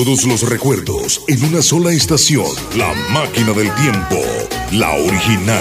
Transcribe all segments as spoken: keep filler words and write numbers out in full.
Todos los recuerdos en una sola estación. La Máquina del Tiempo, la original.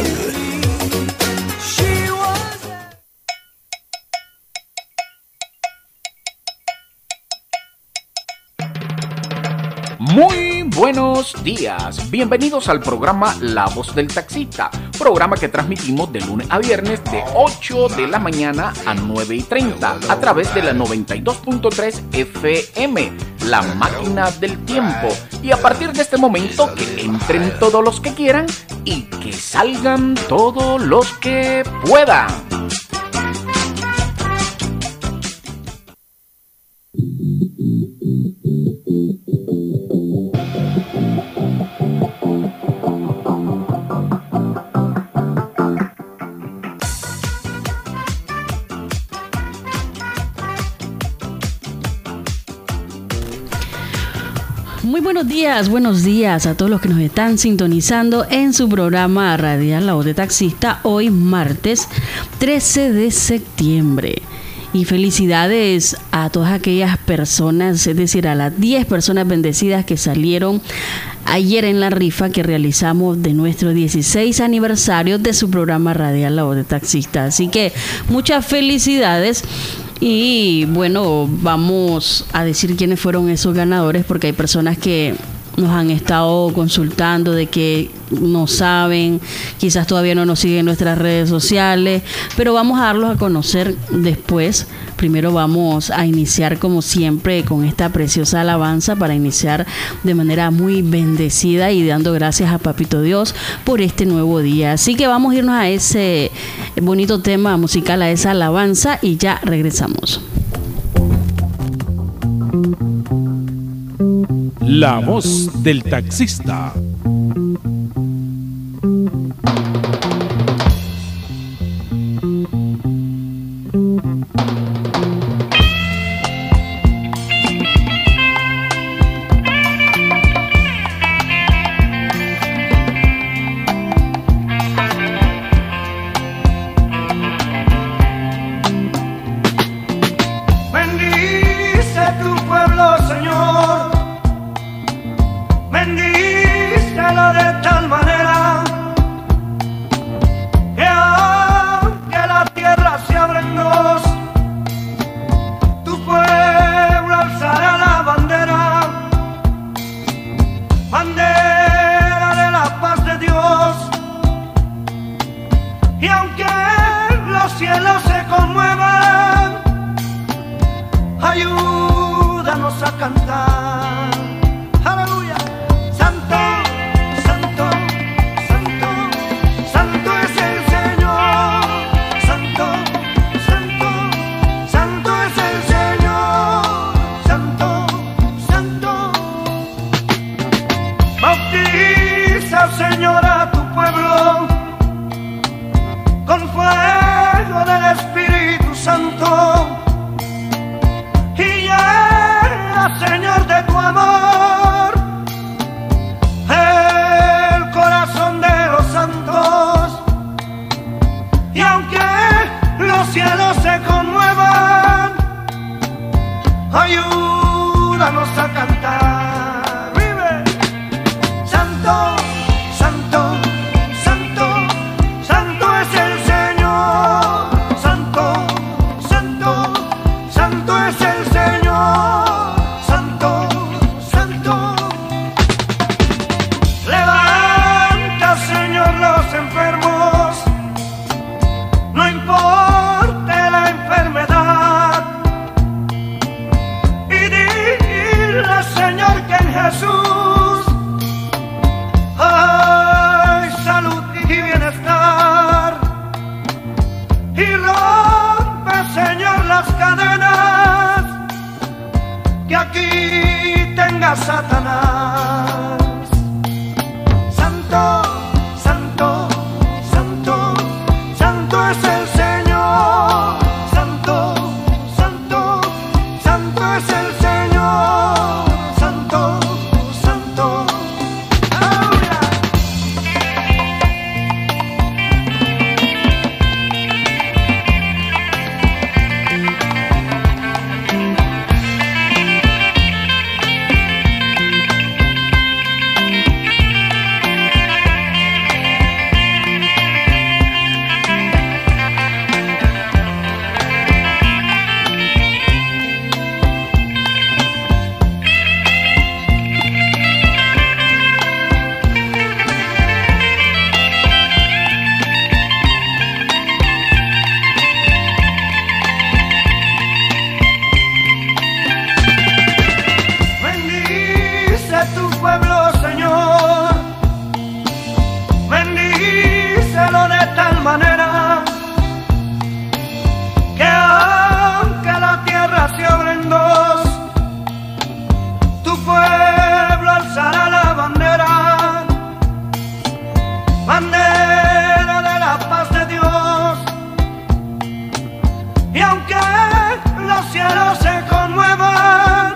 Muy buenos días, bienvenidos al programa La Voz del Taxista, programa que transmitimos de lunes a viernes de ocho de la mañana a nueve y treinta a través de la noventa y dos punto tres F M, La Máquina del Tiempo. Y a partir de este momento que entren todos los que quieran y que salgan todos los que puedan. Muy buenos días, buenos días a todos los que nos están sintonizando en su programa radial La Voz de Taxista, hoy martes trece de septiembre. Y felicidades a todas aquellas personas, es decir, a las diez personas bendecidas que salieron ayer en la rifa que realizamos de nuestro dieciséis aniversario de su programa radial La Voz de Taxista. Así que muchas felicidades. Y bueno, vamos a decir quiénes fueron esos ganadores, porque hay personas que nos han estado consultando de que no saben, quizás todavía no nos siguen en nuestras redes sociales, pero vamos a darlos a conocer después. Primero vamos a iniciar como siempre con esta preciosa alabanza para iniciar de manera muy bendecida y dando gracias a Papito Dios por este nuevo día. Así que vamos a irnos a ese bonito tema musical, a esa alabanza, y ya regresamos. La Voz del Taxista. tal manera que aunque la tierra se abre en dos, tu pueblo alzará la bandera, bandera de la paz de Dios. Y aunque los cielos se conmuevan,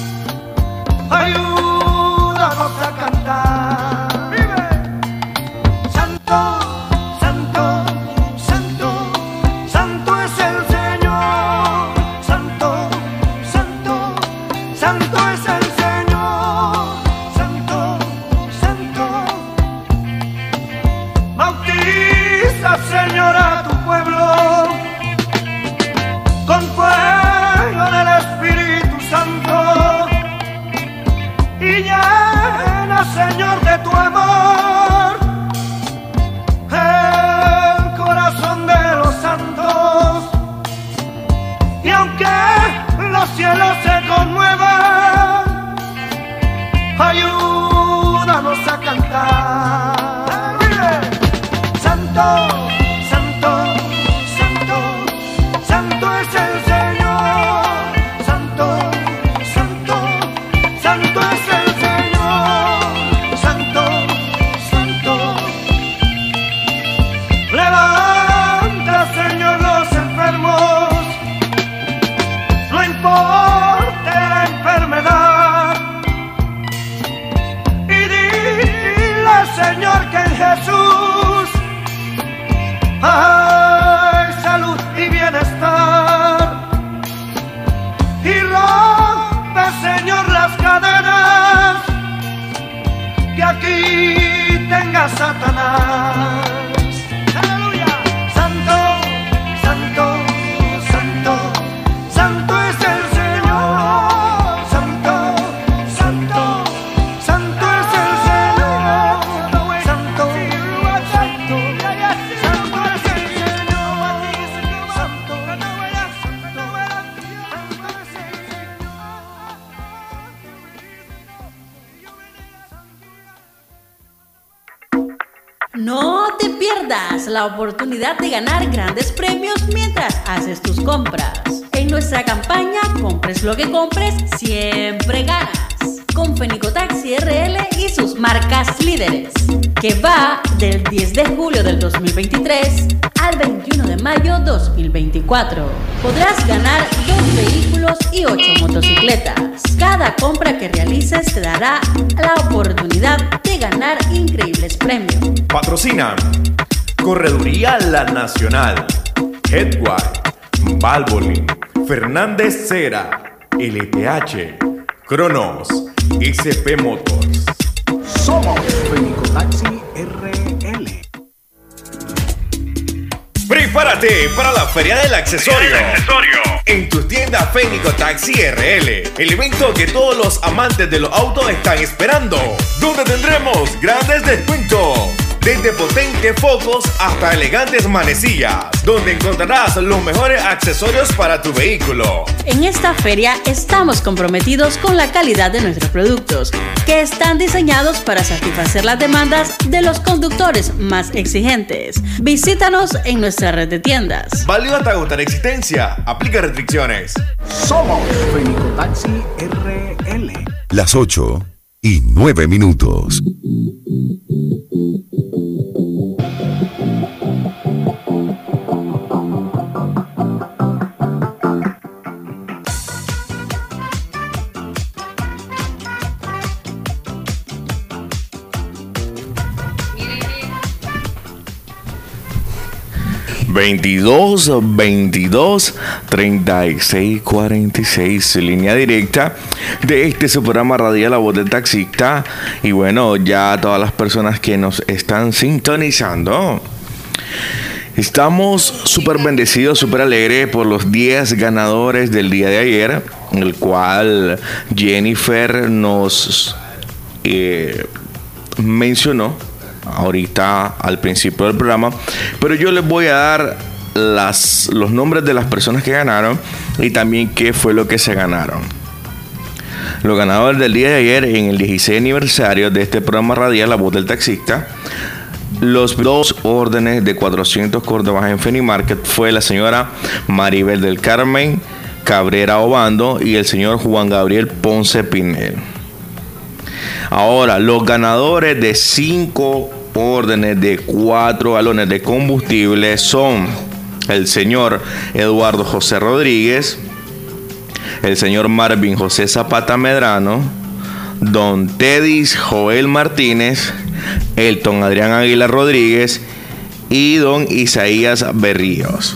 ayúdanos a cantar. ¡Vive! Santo, santo, santo, santo es el Señor. Santo, santo, santo es el Señor. Santo, santo. Bautiza, Señor, a tu pueblo con fuego del Espíritu Santo y llena, Señor, de tu amor el corazón de los santos. Y aunque los cielos se conmuevan, ayúdanos a cantar. Santo, santo, santo, santo es el Señor. Santo, santo, santo es el Señor. Santo, santo. Levanta, Señor, los enfermos, no importa la enfermedad, y dile, Señor, que en Jesús hay salud y bienestar. Y rompe, Señor, las cadenas que aquí tenga Satanás. Aleluya. Santo, santo, santo, santo es el Señor. Santo, santo, santo es el Señor. Santo, santo, santo es el Señor. Santo, No te pierdas la oportunidad de ganar grandes premios mientras haces tus compras. En nuestra campaña Compres lo que compres, siempre ganas. Con Fénico Taxi R L y sus marcas líderes, que va del diez de julio del dos mil veintitrés al veintiuno de mayo dos mil veinticuatro. Podrás ganar dos vehículos y ocho motocicletas. Cada compra que realices te dará la oportunidad de ganar increíbles premios. Patrocinan Correduría La Nacional, Headway, Valvoline, Fernández Cera, L T H, Cronos, S P Motors. Somos Fénico Taxi R L. Prepárate para la Feria del Accesorio. En tu tienda Fénico Taxi R L, el evento que todos los amantes de los autos están esperando, donde tendremos grandes descuentos, desde potentes focos hasta elegantes manecillas, donde encontrarás los mejores accesorios para tu vehículo. En esta feria estamos comprometidos con la calidad de nuestros productos, que están diseñados para satisfacer las demandas de los conductores más exigentes. Visítanos en nuestra red de tiendas. Válido hasta agotar existencia. Aplica restricciones. Somos Fénico Taxi R L. Las ocho y nueve minutos. veintidós veintidós treinta y seis cuarenta y seis, línea directa de este su programa radial La Voz del Taxista. Y bueno, ya todas las personas que nos están sintonizando, estamos súper bendecidos, súper alegres por los diez ganadores del día de ayer, en el cual Jennifer nos eh, mencionó ahorita al principio del programa, pero yo les voy a dar las, los nombres de las personas que ganaron y también qué fue lo que se ganaron. Los ganadores del día de ayer en el dieciséis aniversario de este programa radial La Voz del Taxista los dos órdenes de cuatrocientos Córdobas en Feni Market fue la señora Maribel del Carmen Cabrera Obando y el señor Juan Gabriel Ponce Pinel. Ahora, los ganadores de cinco órdenes de cuatro galones de combustible son el señor Eduardo José Rodríguez, el señor Marvin José Zapata Medrano, don Tedis Joel Martínez, Elton Adrián Aguilar Rodríguez y don Isaías Berríos.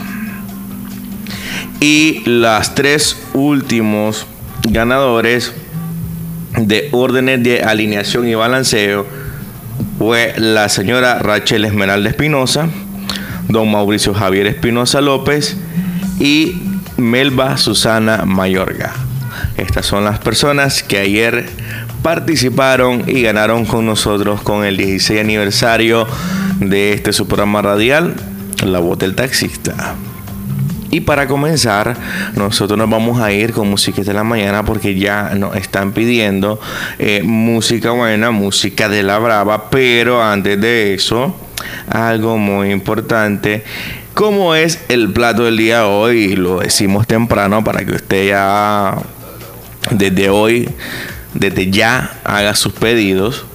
Y las tres últimos ganadores de órdenes de alineación y balanceo fue la señora Rachel Esmeralda Espinosa, don Mauricio Javier Espinosa López y Melba Susana Mayorga. Estas son las personas que ayer participaron y ganaron con nosotros con el dieciséis aniversario de este su programa radial, La Voz del Taxista. Y para comenzar, nosotros nos vamos a ir con música de la mañana porque ya nos están pidiendo eh, música buena, música de la brava. Pero antes de eso, algo muy importante, como es el plato del día de hoy, y lo decimos temprano para que usted ya desde hoy, desde ya haga sus pedidos.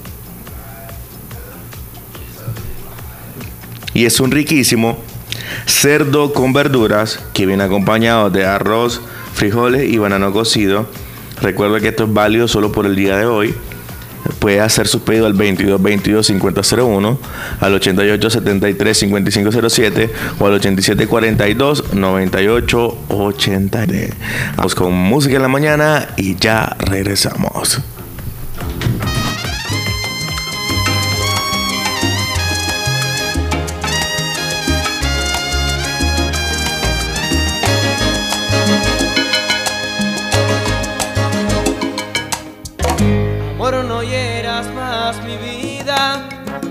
Y es un riquísimo cerdo con verduras que viene acompañado de arroz, frijoles y banano cocido. Recuerda que esto es válido solo por el día de hoy. Puede hacer su pedido al veintidós veintidós cincuenta cero uno, al ochenta y ocho setenta y tres cincuenta y cinco cero siete o al ochenta y siete cuarenta y dos noventa y ocho ochenta. Vamos con música en la mañana y ya regresamos. Amor, no hieras más mi vida,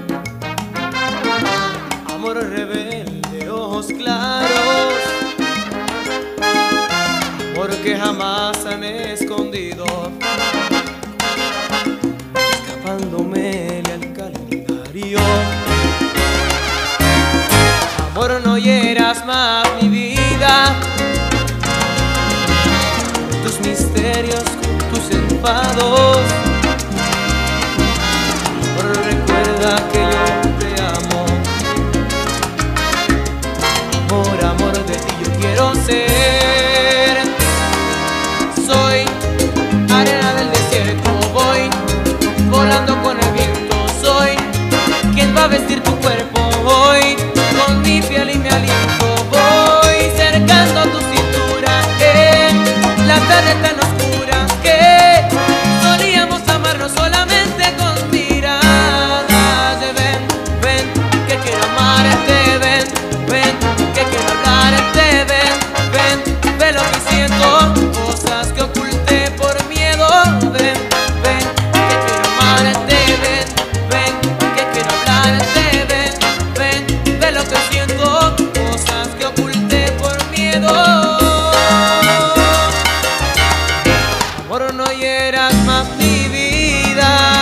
amor rebelde, ojos claros, amor que jamás han escondido, escapándome al calendario. Amor, no hieras más mi vida, tus misterios, tus enfados. Que yo te amo, por amor de ti yo quiero ser. Soy arena del desierto, voy volando con el viento. Soy quien va a vestir tu cuerpo hoy con mi piel y mi aliento. Voy cercando tu cintura en la tarde tan oscura que solíamos amarnos solamente con mirar. Cosas que oculté por miedo, ven, ven, que quiero amarte, ven, ven, que quiero hablarte, ven, ven, ve lo que siento, cosas que oculté por miedo. Amor, no hieras más mi vida,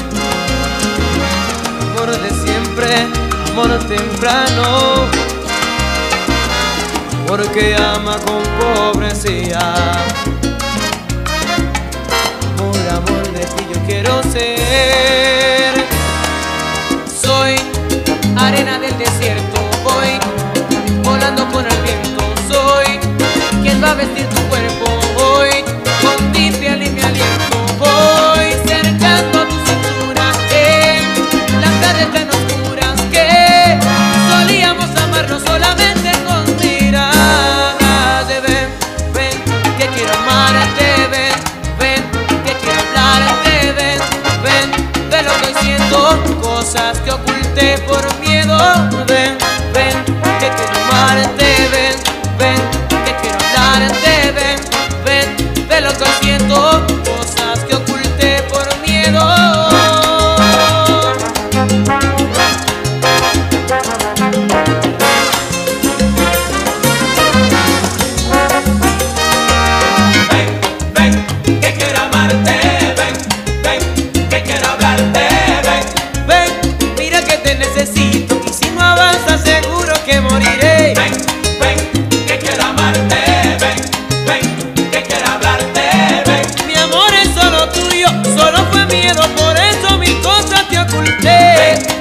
amor de siempre, amor temprano, porque ama con pobrecía. Por amor de ti yo quiero ser. Soy arena del desierto, voy volando con el viento. Soy quien va a vestir tu cuerpo hoy con mi piel y mi aliento. Voy cercando tu cintura en las tardes tan oscuras que solíamos amarnos solamente con mirar. Cosas que oculté por miedo, ven, ven, que quiero amarte, ven, ven, que quiero hablarte, ven, ven, ve lo que siento, cosas que oculté por miedo. Necesito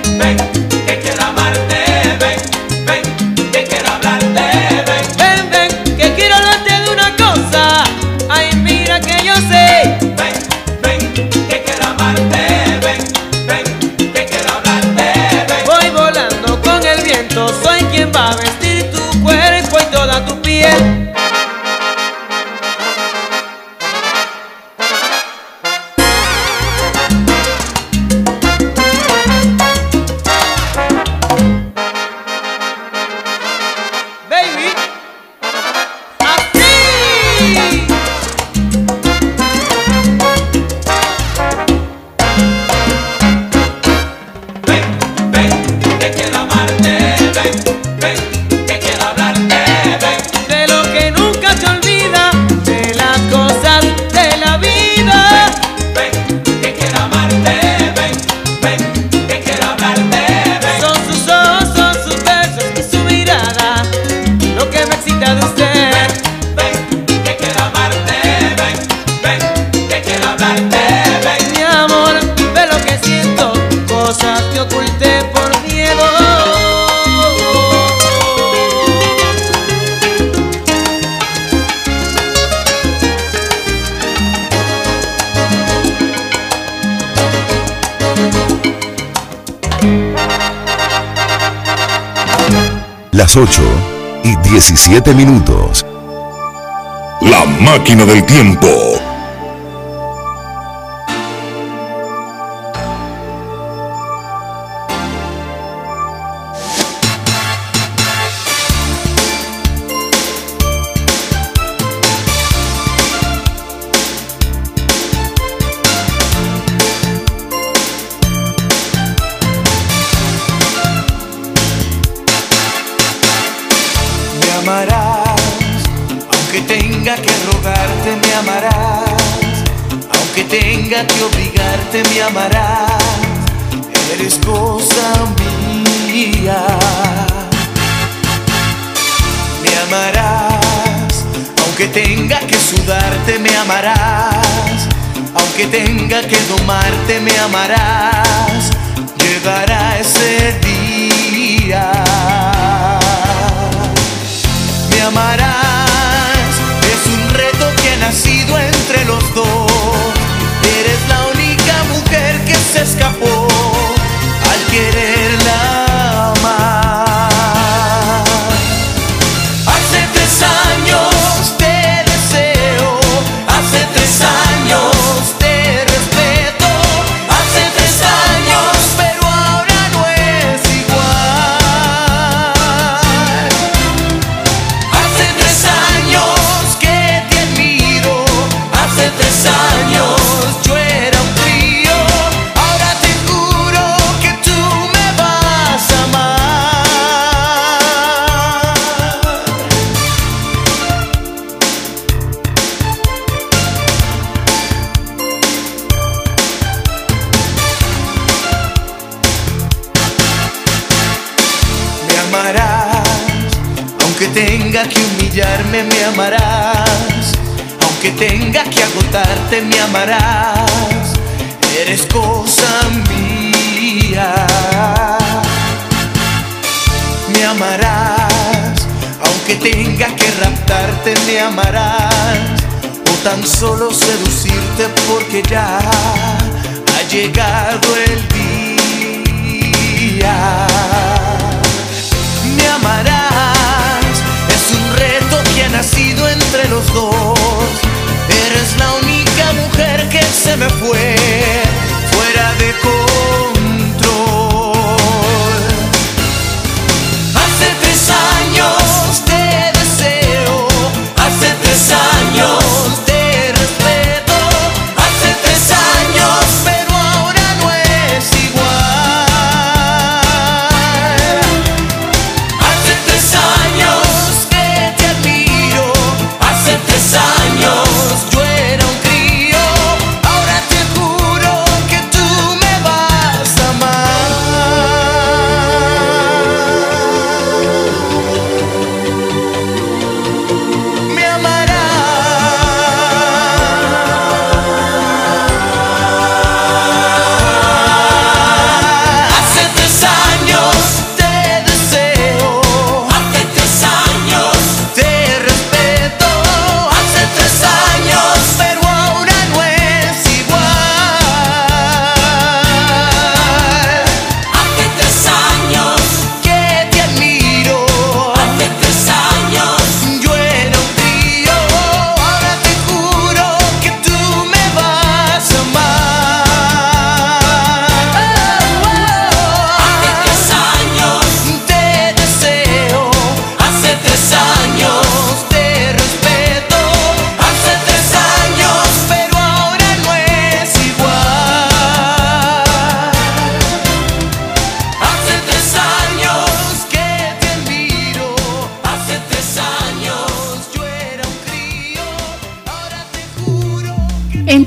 ven, que quiero amarte, ven, ven, que quiero hablarte, ven, ven, ven, que quiero hablarte de una cosa, ay mira que yo sé, ven, ven, que quiero amarte, ven, ven, que quiero hablarte, ven. Voy volando con el viento, soy quien va a vestir tu cuerpo y toda tu piel. Las ocho y diecisiete minutos. La máquina del tiempo. Que obligarte me amarás, eres cosa mía. Me amarás, aunque tenga que sudarte me amarás, aunque tenga que domarte me amarás, llegará ese día. Me amarás, es un reto que ha nacido entre los dos. Eres la única mujer que se escapó al quererla amar. Hace tres años te deseo, hace tres años te respeto, hace tres años, pero ahora no es igual. Hace tres años que te admiro, hace tres años. Aunque tenga que humillarme me amarás, aunque tenga que agotarte me amarás, eres cosa mía. Me amarás, aunque tenga que raptarte me amarás, o tan solo seducirte porque ya ha llegado el día. Me amarás, es un reto que ha nacido entre los dos. Eres la única mujer que se me fue fuera de control. Hace tres años te deseo, hace tres años te respeto, hace tres años, pero ahora no es igual. Hace tres años que te admiro, hace tres años yo era un crío, ahora te juro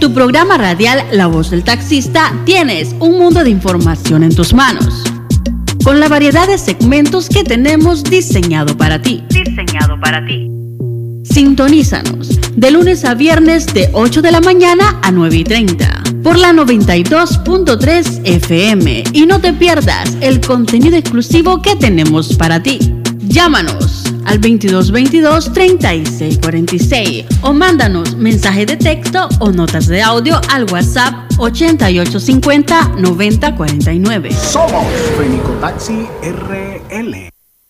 tu programa radial La Voz del Taxista tienes un mundo de información en tus manos, con la variedad de segmentos que tenemos diseñado para ti. Diseñado para ti. Sintonízanos de lunes a viernes de ocho de la mañana a nueve y treinta por la noventa y dos punto tres F M y no te pierdas el contenido exclusivo que tenemos para ti. Llámanos al veintidós veintidós treinta y seis cuarenta y seis o mándanos mensaje de texto o notas de audio al WhatsApp ochenta y ocho cincuenta noventa cuarenta y nueve. Somos Fenicotaxi R L.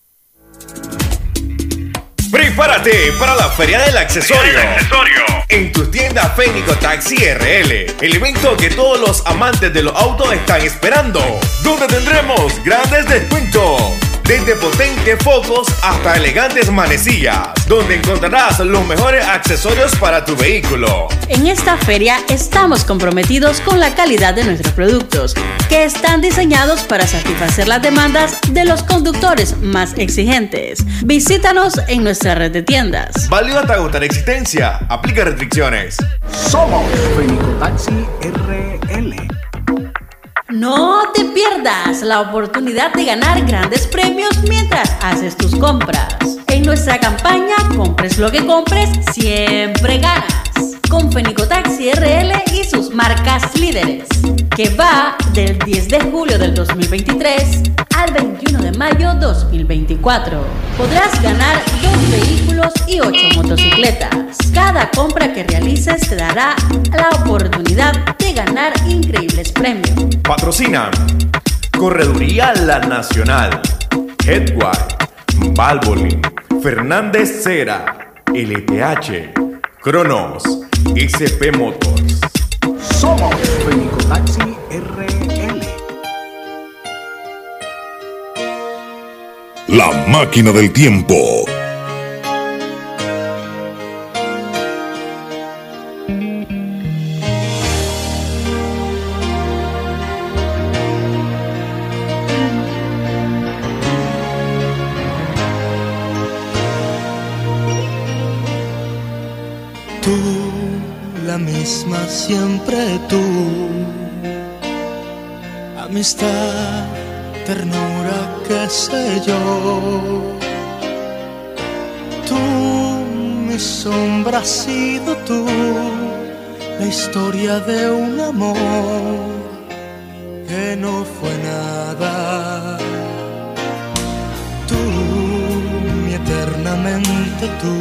Prepárate para la Feria del Accesorio. Feria del Accesorio. En tu tienda Fenicotaxi R L, el evento que todos los amantes de los autos están esperando, donde tendremos grandes descuentos. Desde potentes focos hasta elegantes manecillas, donde encontrarás los mejores accesorios para tu vehículo. En esta feria estamos comprometidos con la calidad de nuestros productos, que están diseñados para satisfacer las demandas de los conductores más exigentes. Visítanos en nuestra red de tiendas. Válido hasta agotar existencia. Aplica restricciones. Somos Fenicotaxi R L. No te pierdas la oportunidad de ganar grandes premios mientras haces tus compras. En nuestra campaña Compres lo que compres, siempre ganas. Con Fenicotaxi R L y sus marcas líderes, que va del diez de julio del dos mil veintitrés al veintiuno de mayo dos mil veinticuatro. Podrás ganar dos vehículos y ocho motocicletas. Cada compra que realices te dará la oportunidad de ganar increíbles premios. Patrocinan Correduría La Nacional, Headway, Valvoline, Fernández Cera, L T H, Cronos, S P Motors. Somos Fenicotaxi R L. La máquina del tiempo. Tú, la misma siempre tú, amistad, ternura, qué sé yo. Tú, mi sombra has sido tú, la historia de un amor que no fue nada. Tú, mi eternamente tú,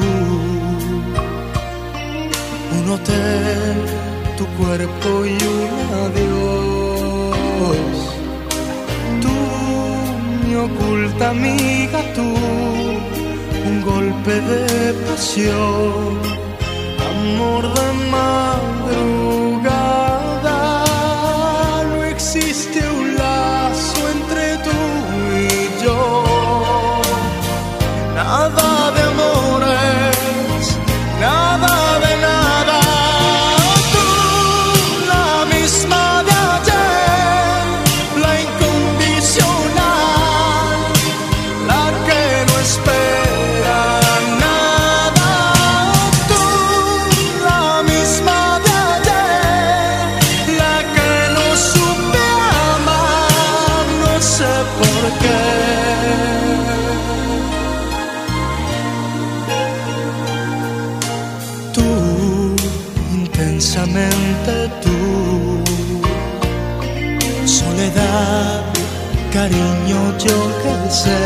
un hotel, tu cuerpo y un adiós. Tú, mi oculta amiga, tú, un golpe de pasión, amor de madrugada. No existe un lazo entre tú y yo, nada de amores, nada de nada. Tú, soledad, cariño, yo qué sé.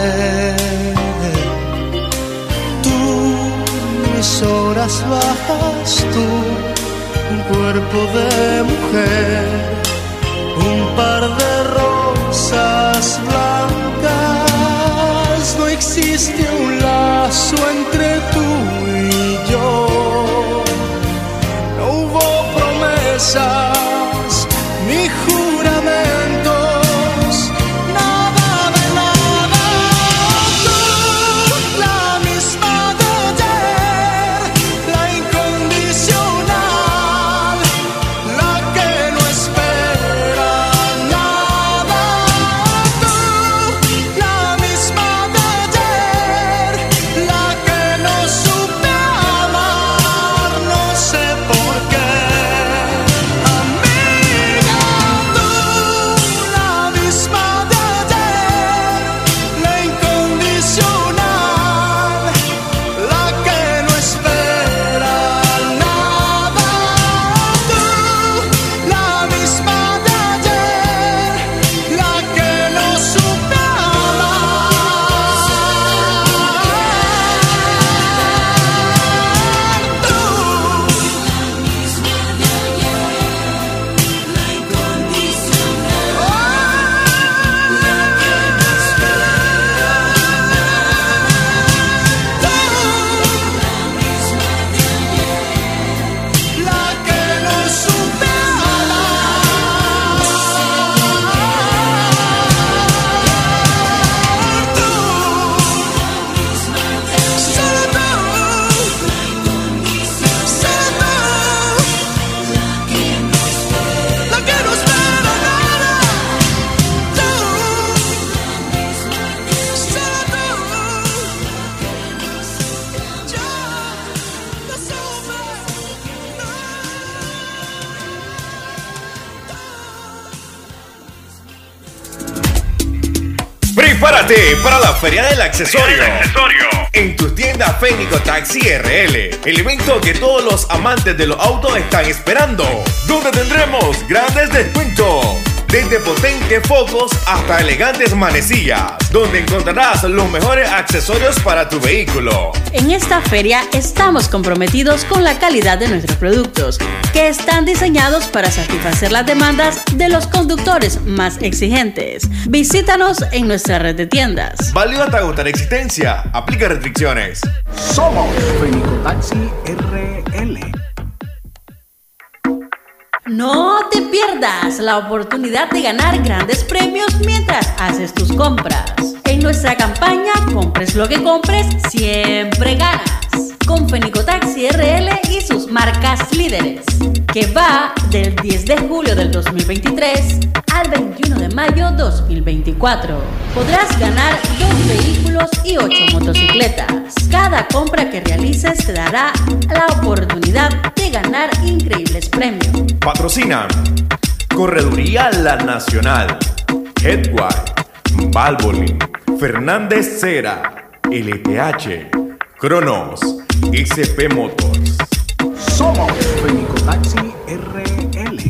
Tú, mis horas bajas, tú, un cuerpo de mujer, un par de rosas blancas. No existe un lazo entre tú y yo. Ni juramentos, nada de nada. Tú, la misma de ayer, la incondicional, la que no espera nada. Prepárate para la Feria del Accesorio. En tus tiendas Fénico Taxi R L, el evento que todos los amantes de los autos están esperando, donde tendremos grandes descuentos. Desde potentes focos hasta elegantes manecillas, donde encontrarás los mejores accesorios para tu vehículo. En esta feria estamos comprometidos con la calidad de nuestros productos, que están diseñados para satisfacer las demandas de los conductores más exigentes. Visítanos en nuestra red de tiendas. Válido hasta agotar existencia. Aplica restricciones. Somos Fénico Taxi R L. No te pierdas la oportunidad de ganar grandes premios mientras haces tus compras. En nuestra campaña Compres lo que compres, siempre ganas. Con Fénico Taxi R L y sus marcas líderes, que va del diez de julio del dos mil veintitrés al veintiuno de mayo dos mil veinticuatro. Podrás ganar dos vehículos y ocho motocicletas. Cada compra que realices te dará la oportunidad de ganar increíbles premios. Patrocinan Correduría La Nacional, Headway, Valvoline, Fernández Cera, L T H, Cronos, S P Motors. Somos Fénico Taxi R L.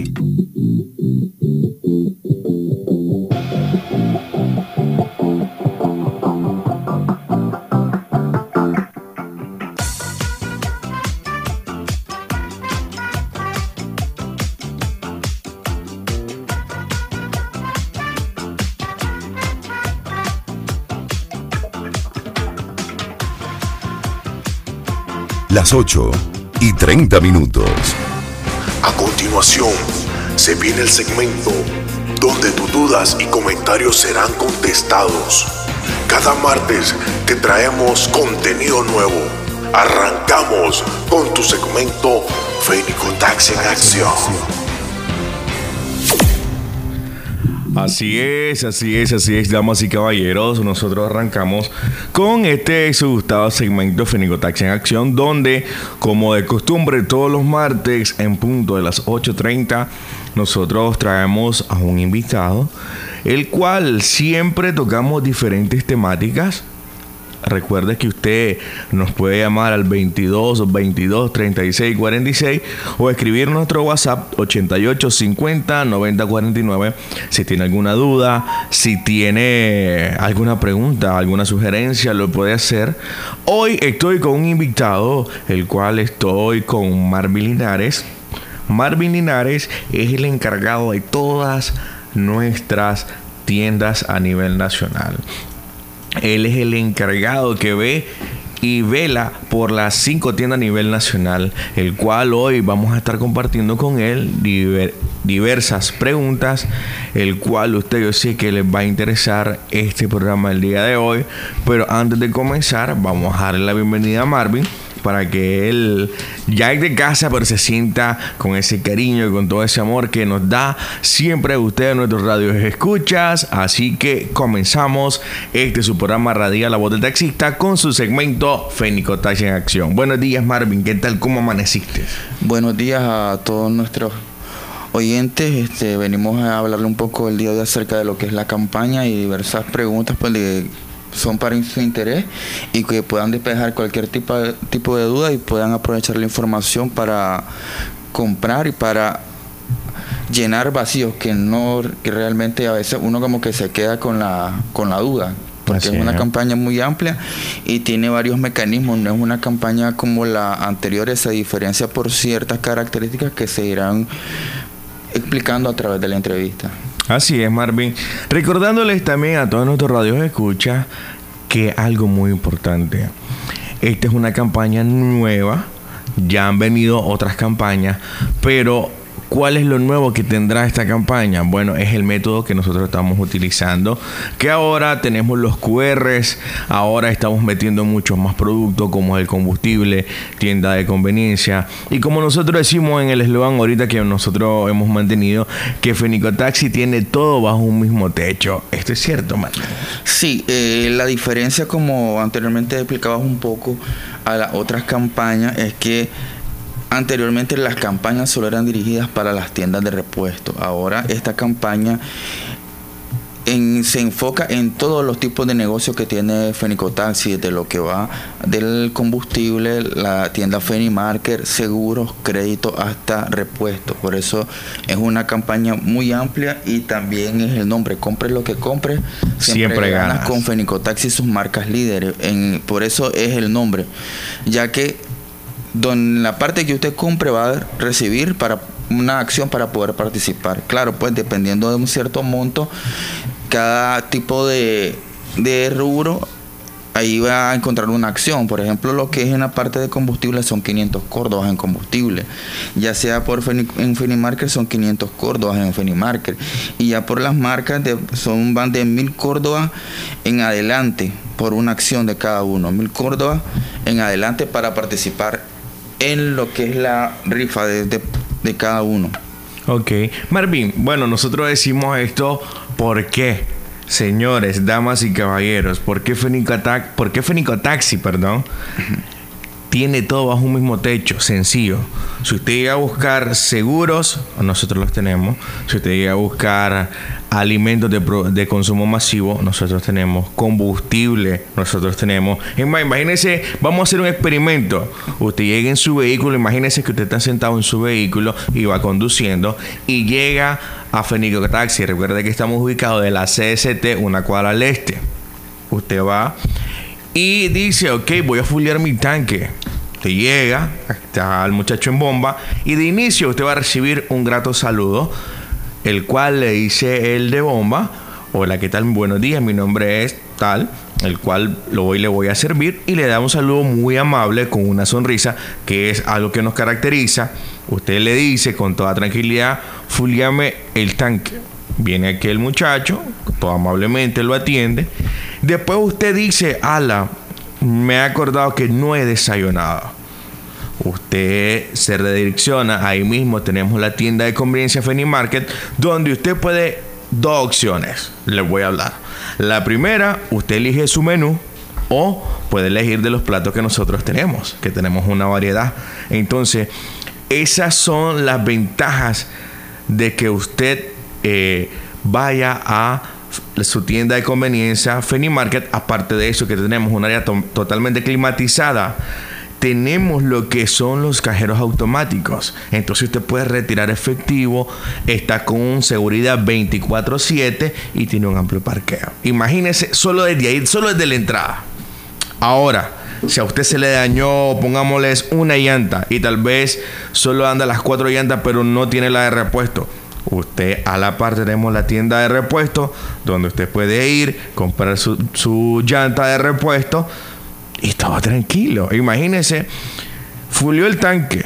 Las ocho y treinta minutos. A continuación, se viene el segmento donde tus dudas y comentarios serán contestados. Cada martes te traemos contenido nuevo. Arrancamos con tu segmento Fénico Taxi en Acción. Así es, así es, así es, damas y caballeros. Nosotros arrancamos con este su gustado segmento Fénico Taxi en Acción, donde, como de costumbre, todos los martes en punto de las ocho treinta, nosotros traemos a un invitado, el cual siempre tocamos diferentes temáticas. Recuerde que usted nos puede llamar al veintidós, veintidós, treinta y seis, cuarenta y seis o escribir nuestro WhatsApp ochenta y ocho, cincuenta, noventa, cuarenta y nueve si tiene alguna duda, si tiene alguna pregunta, alguna sugerencia, lo puede hacer. Hoy estoy con un invitado, el cual estoy con Marvin Linares. Marvin Linares es el encargado de todas nuestras tiendas a nivel nacional. Él es el encargado que ve y vela por las cinco tiendas a nivel nacional, el cual hoy vamos a estar compartiendo con él diver, diversas preguntas, el cual usted yo sé que les va a interesar este programa el día de hoy. Pero antes de comenzar, vamos a darle la bienvenida a Marvin, para que él ya es de casa, pero se sienta con ese cariño y con todo ese amor que nos da siempre a ustedes, nuestros radios escuchas. Así que comenzamos este su programa Radial La Voz del Taxista con su segmento Fénico Taxi en Acción. Buenos días, Marvin, ¿qué tal? ¿Cómo amaneciste? Buenos días a todos nuestros oyentes. Este, venimos a hablarle un poco el día de hoy acerca de lo que es la campaña y diversas preguntas pues, de son para su interés y que puedan despejar cualquier tipo de, tipo de duda y puedan aprovechar la información para comprar y para llenar vacíos que no que realmente a veces uno como que se queda con la con la duda, porque Así es una es. campaña muy amplia y tiene varios mecanismos. No es una campaña como la anterior, se diferencia por ciertas características que se irán explicando a través de la entrevista. Así es, Marvin. Recordándoles también a todos nuestros radios escucha que algo muy importante. Esta es una campaña nueva. Ya han venido otras campañas, pero ¿cuál es lo nuevo que tendrá esta campaña? Bueno, es el método que nosotros estamos utilizando, que ahora tenemos los Q Rs, ahora estamos metiendo muchos más productos como el combustible, tienda de conveniencia, y como nosotros decimos en el eslogan ahorita que nosotros hemos mantenido, que Fénico Taxi tiene todo bajo un mismo techo. ¿Esto es cierto, Martín? Sí, eh, la diferencia, como anteriormente explicabas un poco a las otras campañas, es que anteriormente las campañas solo eran dirigidas para las tiendas de repuesto. Ahora esta campaña En, se enfoca en todos los tipos de negocios que tiene Fenicotaxi, desde lo que va del combustible, la tienda Fenimarket, seguros, créditos, hasta repuestos. Por eso es una campaña muy amplia y también es el nombre, compre lo que compre, siempre, siempre ganas. ganas con Fenicotaxi y sus marcas líderes. En, por eso es el nombre, ya que don, la parte que usted compre va a recibir para una acción para poder participar. Claro, pues dependiendo de un cierto monto, cada tipo de, de rubro, ahí va a encontrar una acción. Por ejemplo, lo que es en la parte de combustible son quinientos córdobas en combustible. Ya sea por Feni, en Fenimarket son quinientos córdobas en Fenimarket. Y ya por las marcas de, son van de mil córdobas en adelante por una acción de cada uno. Mil córdobas en adelante para participar en lo que es la rifa de, de, de cada uno. Ok. Marvin, bueno, nosotros decimos esto porque, señores, damas y caballeros, ¿por qué Fenicotaxi, por qué Fenicotaxi, perdón, tiene todo bajo un mismo techo? Sencillo. Si usted llega a buscar seguros, nosotros los tenemos. Si usted llega a buscar alimentos de, pro, de consumo masivo, nosotros tenemos. Combustible, nosotros tenemos. Es más, imagínese, vamos a hacer un experimento. Usted llega en su vehículo, imagínese que usted está sentado en su vehículo y va conduciendo y llega a Fenicotaxi. Recuerde que estamos ubicados de la C S T, una cuadra al este. Usted va y dice, ok, voy a fullear mi tanque. Usted llega, está el muchacho en bomba, y de inicio usted va a recibir un grato saludo, el cual le dice el de bomba: hola, ¿qué tal? Buenos días, mi nombre es tal, el cual lo voy, le voy a servir, y le da un saludo muy amable con una sonrisa, que es algo que nos caracteriza. Usted le dice con toda tranquilidad: fulleame el tanque. Viene aquí el muchacho, todo amablemente lo atiende. Después usted dice: ala, me he acordado que no he desayunado. Usted se redirecciona, ahí mismo tenemos la tienda de conveniencia Fenimarket, donde usted puede, dos opciones les voy a hablar. La primera, usted elige su menú, o puede elegir de los platos que nosotros tenemos, que tenemos una variedad. Entonces, esas son las ventajas de que usted eh, vaya a su tienda de conveniencia Fenimarket. Aparte de eso, que tenemos un área to- totalmente climatizada, tenemos lo que son los cajeros automáticos. Entonces usted puede retirar efectivo, está con seguridad veinticuatro siete y tiene un amplio parqueo. Imagínese, solo desde ahí, solo desde la entrada. Ahora, si a usted se le dañó, pongámosles una llanta, y tal vez solo anda las cuatro llantas pero no tiene la de repuesto, usted a la par tenemos la tienda de repuesto, donde usted puede ir, comprar su, su llanta de repuesto y estaba tranquilo. Imagínese, fulió el tanque,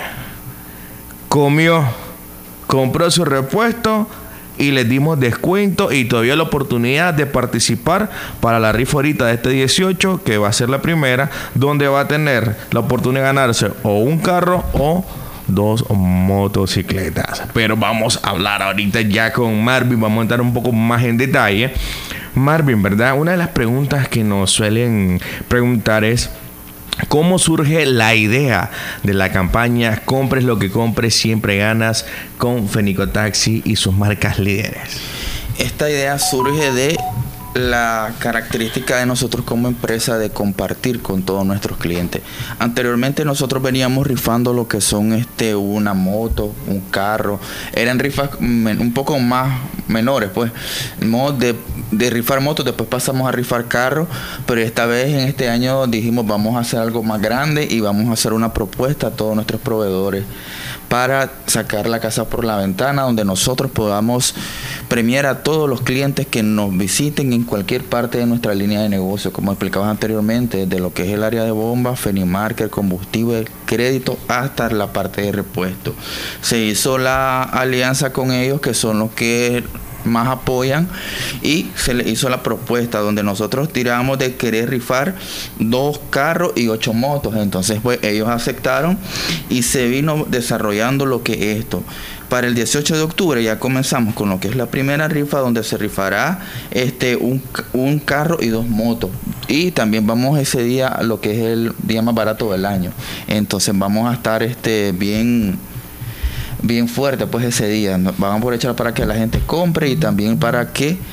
comió, compró su repuesto y les dimos descuento y todavía la oportunidad de participar para la rifa ahorita de este dieciocho, que va a ser la primera, donde va a tener la oportunidad de ganarse o un carro o dos motocicletas. Pero vamos a hablar ahorita ya con Marvin, vamos a entrar un poco más en detalle. Marvin, ¿verdad? Una de las preguntas que nos suelen preguntar es: ¿cómo surge la idea de la campaña Compres lo que compres, siempre ganas, con Fenicotaxi y sus marcas líderes? Esta idea surge de la característica de nosotros como empresa de compartir con todos nuestros clientes. Anteriormente nosotros veníamos rifando lo que son este una moto, un carro. Eran rifas un poco más menores, pues. De, de rifar motos, después pasamos a rifar carros, pero esta vez en este año dijimos: vamos a hacer algo más grande y vamos a hacer una propuesta a todos nuestros proveedores para sacar la casa por la ventana, donde nosotros podamos premiar a todos los clientes que nos visiten en cualquier parte de nuestra línea de negocio, como explicabas anteriormente, desde lo que es el área de bombas, Fenimarket, combustible, crédito, hasta la parte de repuesto. Se hizo la alianza con ellos, que son los que más apoyan, y se le hizo la propuesta donde nosotros tiramos de querer rifar dos carros y ocho motos. Entonces pues ellos aceptaron y se vino desarrollando lo que es esto. Para el dieciocho de octubre ya comenzamos con lo que es la primera rifa, donde se rifará este un, un carro y dos motos, y también vamos ese día a lo que es el día más barato del año. Entonces vamos a estar este bien bien fuerte pues ese día. Vamos a aprovechar para que la gente compre y también para que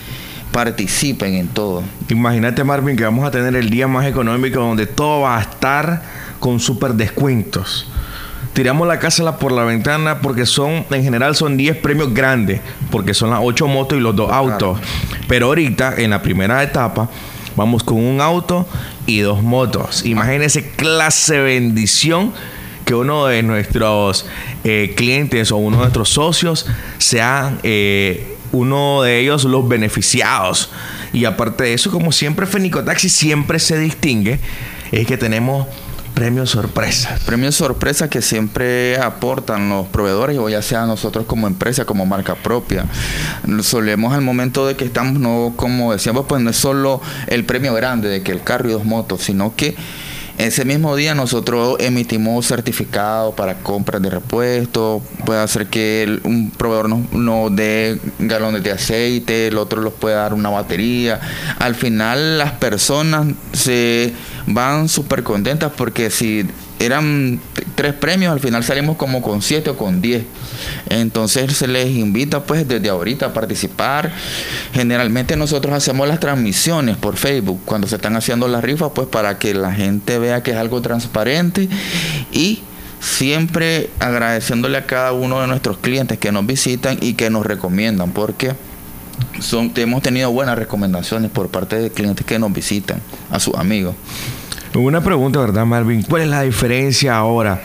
participen en todo. Imagínate, Marvin, que vamos a tener el día más económico donde todo va a estar con súper descuentos. Tiramos la casa por la ventana porque son, en general son diez premios grandes, porque son las ocho motos y los dos autos. Pero ahorita, en la primera etapa, vamos con un auto y dos motos. Imagínense clase bendición que uno de nuestros eh, clientes o uno de nuestros socios sea eh, uno de ellos los beneficiados. Y aparte de eso, como siempre, Fenicotaxi siempre se distingue, es que tenemos premios sorpresas. Premios sorpresas que siempre aportan los proveedores, o ya sea nosotros como empresa, como marca propia. Solemos al momento de que estamos, no, como decíamos, pues no es solo el premio grande de que el carro y dos motos, sino que ese mismo día nosotros emitimos certificados para compras de repuestos. Puede hacer que el, un proveedor nos, nos dé galones de aceite, el otro los puede dar una batería. Al final las personas se van súper contentas porque si eran tres premios, al final salimos como con siete o con diez. Entonces se les invita pues desde ahorita a participar. Generalmente nosotros hacemos las transmisiones por Facebook cuando se están haciendo las rifas, pues para que la gente vea que es algo transparente, y siempre agradeciéndole a cada uno de nuestros clientes que nos visitan y que nos recomiendan, porque son, hemos tenido buenas recomendaciones por parte de clientes que nos visitan, a sus amigos. Una pregunta, ¿verdad, Marvin? ¿Cuál es la diferencia ahora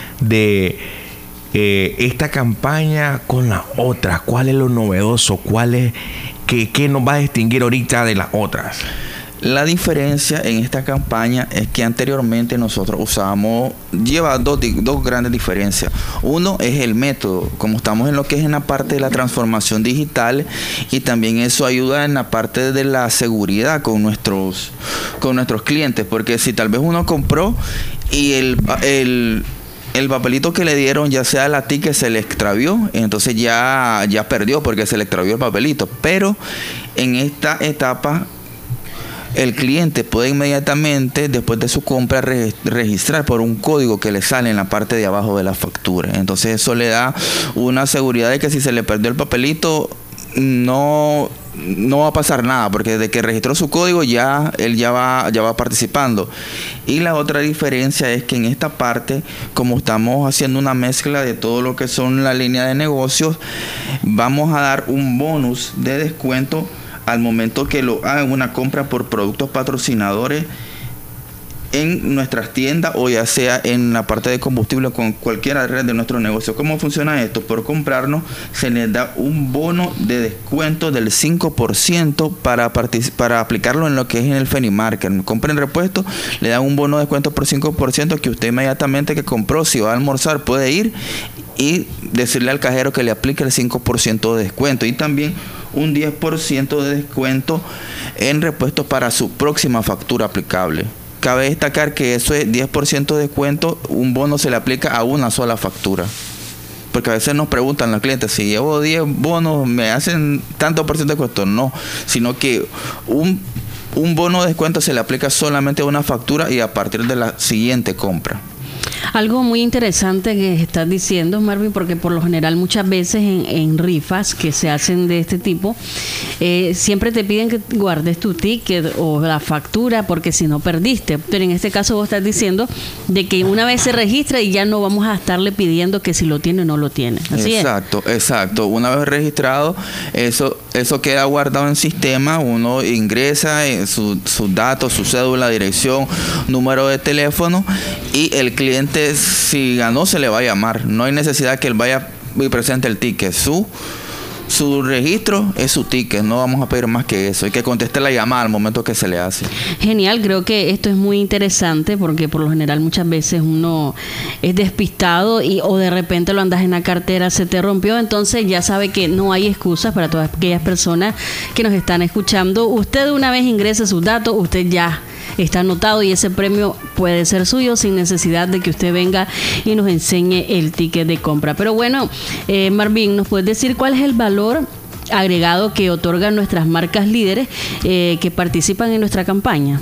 de eh, esta campaña con la otra? ¿Cuál es lo novedoso? ¿Cuál es qué, qué nos va a distinguir ahorita de las otras? La diferencia en esta campaña es que anteriormente nosotros usábamos, lleva dos, dos grandes diferencias. Uno es el método, como estamos en lo que es en la parte de la transformación digital, y también eso ayuda en la parte de la seguridad con nuestros, con nuestros clientes, porque si tal vez uno compró y el, el el papelito que le dieron, ya sea la ticket, se le extravió, entonces ya, ya perdió porque se le extravió el papelito. Pero en esta etapa el cliente puede inmediatamente, después de su compra, re registrar por un código que le sale en la parte de abajo de la factura. Entonces eso le da una seguridad de que si se le perdió el papelito, no, no va a pasar nada, porque desde que registró su código ya él ya va, ya va participando. Y la otra diferencia es que en esta parte, como estamos haciendo una mezcla de todo lo que son la línea de negocios, vamos a dar un bonus de descuento al momento que lo hagan una compra por productos patrocinadores en nuestras tiendas, o ya sea en la parte de combustible con cualquier red de nuestro negocio. ¿Cómo funciona esto? Por comprarnos se les da un bono de descuento del cinco por ciento para, para aplicarlo en lo que es en el Fenimarket. Compren repuestos, le dan un bono de descuento por cinco por ciento que usted inmediatamente que compró, si va a almorzar, puede ir y decirle al cajero que le aplique el cinco por ciento de descuento, y también un diez por ciento de descuento en repuestos para su próxima factura aplicable. Cabe destacar que eso es diez por ciento de descuento, un bono se le aplica a una sola factura. Porque a veces nos preguntan los clientes, si llevo diez bonos, ¿me hacen tanto por ciento de descuento? No, sino que un, un bono de descuento se le aplica solamente a una factura y a partir de la siguiente compra. Algo muy interesante que estás diciendo, Marvin, porque por lo general muchas veces en, en rifas que se hacen de este tipo, eh, siempre te piden que guardes tu ticket o la factura, porque si no perdiste. Pero en este caso vos estás diciendo de que una vez se registra y ya no vamos a estarle pidiendo que si lo tiene o no lo tiene. Así exacto, es. exacto. Una vez registrado, eso eso queda guardado en sistema. Uno ingresa en sus su datos, su cédula, dirección, número de teléfono, y el cliente, si ganó, se le va a llamar. No hay necesidad que él vaya y presente el ticket. Su, su registro es su ticket. No vamos a pedir más que eso. Hay que contestar la llamada al momento que se le hace. Genial, creo que esto es muy interesante porque por lo general muchas veces uno es despistado y o de repente lo andas en la cartera, se te rompió. Entonces ya sabe que no hay excusas para todas aquellas personas que nos están escuchando. Usted una vez ingrese sus datos, usted ya está anotado y ese premio puede ser suyo sin necesidad de que usted venga y nos enseñe el ticket de compra. Pero bueno, eh, Marvin, ¿nos puedes decir cuál es el valor agregado que otorgan nuestras marcas líderes eh, que participan en nuestra campaña?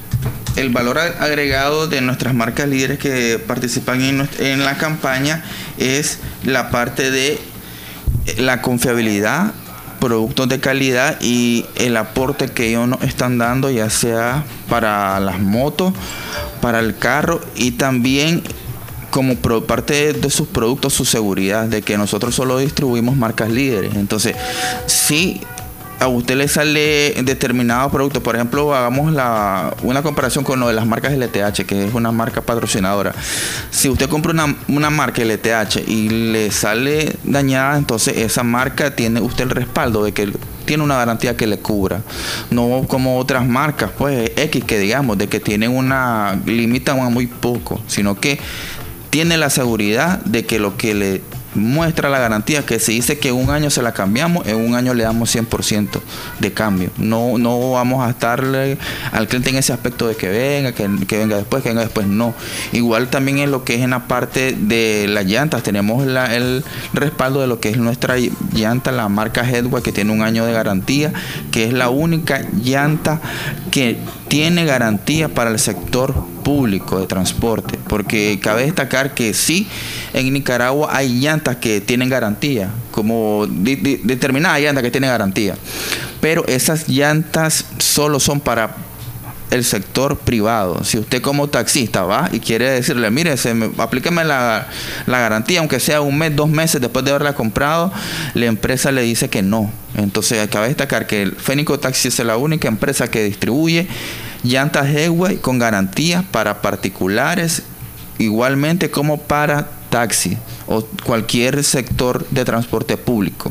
El valor agregado de nuestras marcas líderes que participan en, en la campaña es la parte de la confiabilidad, productos de calidad y el aporte que ellos nos están dando, ya sea para las motos, para el carro y también como pro, parte de sus productos, su seguridad, de que nosotros solo distribuimos marcas líderes. Entonces, si a usted le sale determinados productos, por ejemplo, hagamos la, una comparación con lo de las marcas L T H, que es una marca patrocinadora. Si usted compra una, una marca L T H y le sale dañada, entonces esa marca tiene usted el respaldo de que tiene una garantía que le cubra, no como otras marcas pues X, que digamos de que tienen una, limitan a muy poco, sino que tiene la seguridad de que lo que le muestra la garantía, que se dice que un año se la cambiamos, en un año le damos cien por ciento de cambio. No, no vamos a estarle al cliente en ese aspecto de que venga, que, que venga después, que venga después, no. Igual también en lo que es en la parte de las llantas, tenemos la, el respaldo de lo que es nuestra llanta, la marca Headway, que tiene un año de garantía, que es la única llanta que tiene garantía para el sector público de transporte, porque cabe destacar que sí, en Nicaragua hay llantas que tienen garantía, como de, de, determinadas llantas que tienen garantía, pero esas llantas solo son para el sector privado. Si usted como taxista va y quiere decirle, mire, se me, aplíqueme la, la garantía, aunque sea un mes, dos meses después de haberla comprado, la empresa le dice que no. Entonces cabe destacar que el Fénico Taxi es la única empresa que distribuye llantas Headway con garantías para particulares, igualmente como para taxi o cualquier sector de transporte público.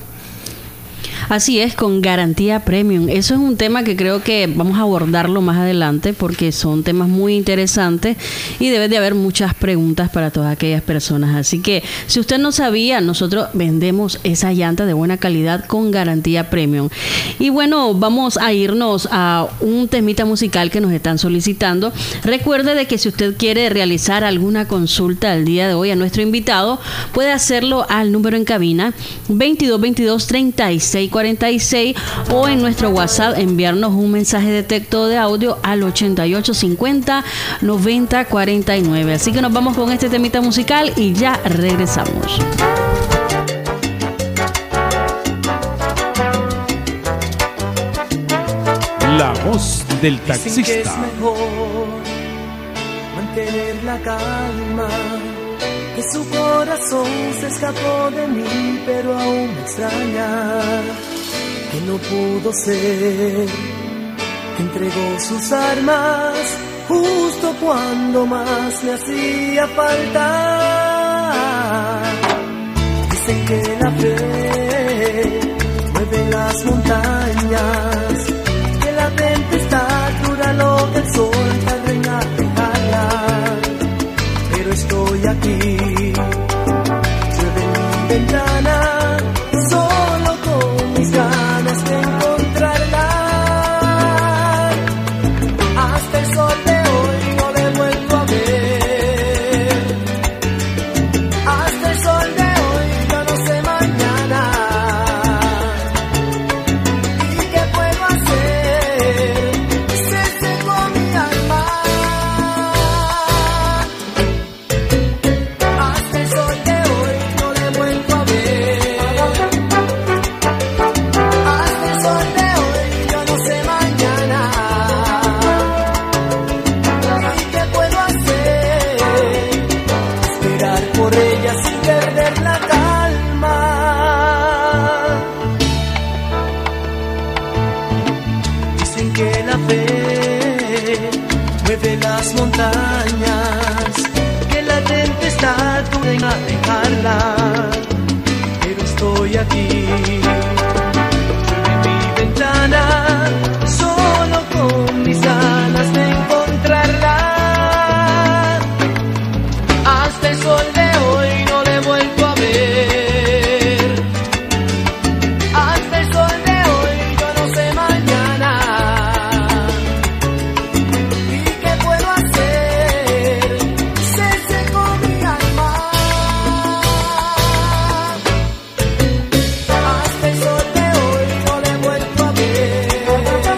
Así es, con garantía premium. Eso es un tema que creo que vamos a abordarlo más adelante porque son temas muy interesantes y debe de haber muchas preguntas para todas aquellas personas. Así que si usted no sabía, nosotros vendemos esa llanta de buena calidad con garantía premium. Y bueno, vamos a irnos a un temita musical que nos están solicitando. Recuerde de que si usted quiere realizar alguna consulta el día de hoy a nuestro invitado, puede hacerlo al número en cabina veintidós veintidós treinta y seis cuarenta y seis o en nuestro WhatsApp enviarnos un mensaje de texto de audio al ochenta y ocho cincuenta noventa cuarenta y nueve. Así que nos vamos con este temita musical y ya regresamos. La voz del taxista. Dicen que es mejor mantener la calma, que su corazón se escapó de mí, pero aún me extraña, que no pudo ser, que entregó sus armas justo cuando más me hacía falta. Dicen que la fe mueve las montañas, que la tempestad dura lo que el sol terrena dejarla, pero estoy aquí, llueve en mi ventana, solo con mis ganas de encontrarla. Hasta el sol de hoy no le he vuelto a ver, hasta el sol de hoy yo no sé mañana. ¿Y qué puedo hacer? Se secó mi alma. Hasta el sol de hoy no le he vuelto a ver, hasta el sol de hoy yo no sé mañana. ¿Y qué puedo hacer? Esperar por ella sin perder la calma. Dicen que la fe mueve las montañas, que la tempestad dura a dejarla, pero estoy aquí, en mi ventana, solo con mis ganas de encontrarla. Hasta el sol de hoy no le he vuelto a ver, hasta el sol de hoy yo no sé mañana. ¿Y qué puedo hacer? Se secó mi alma. Hasta el sol de hoy no le he vuelto a ver,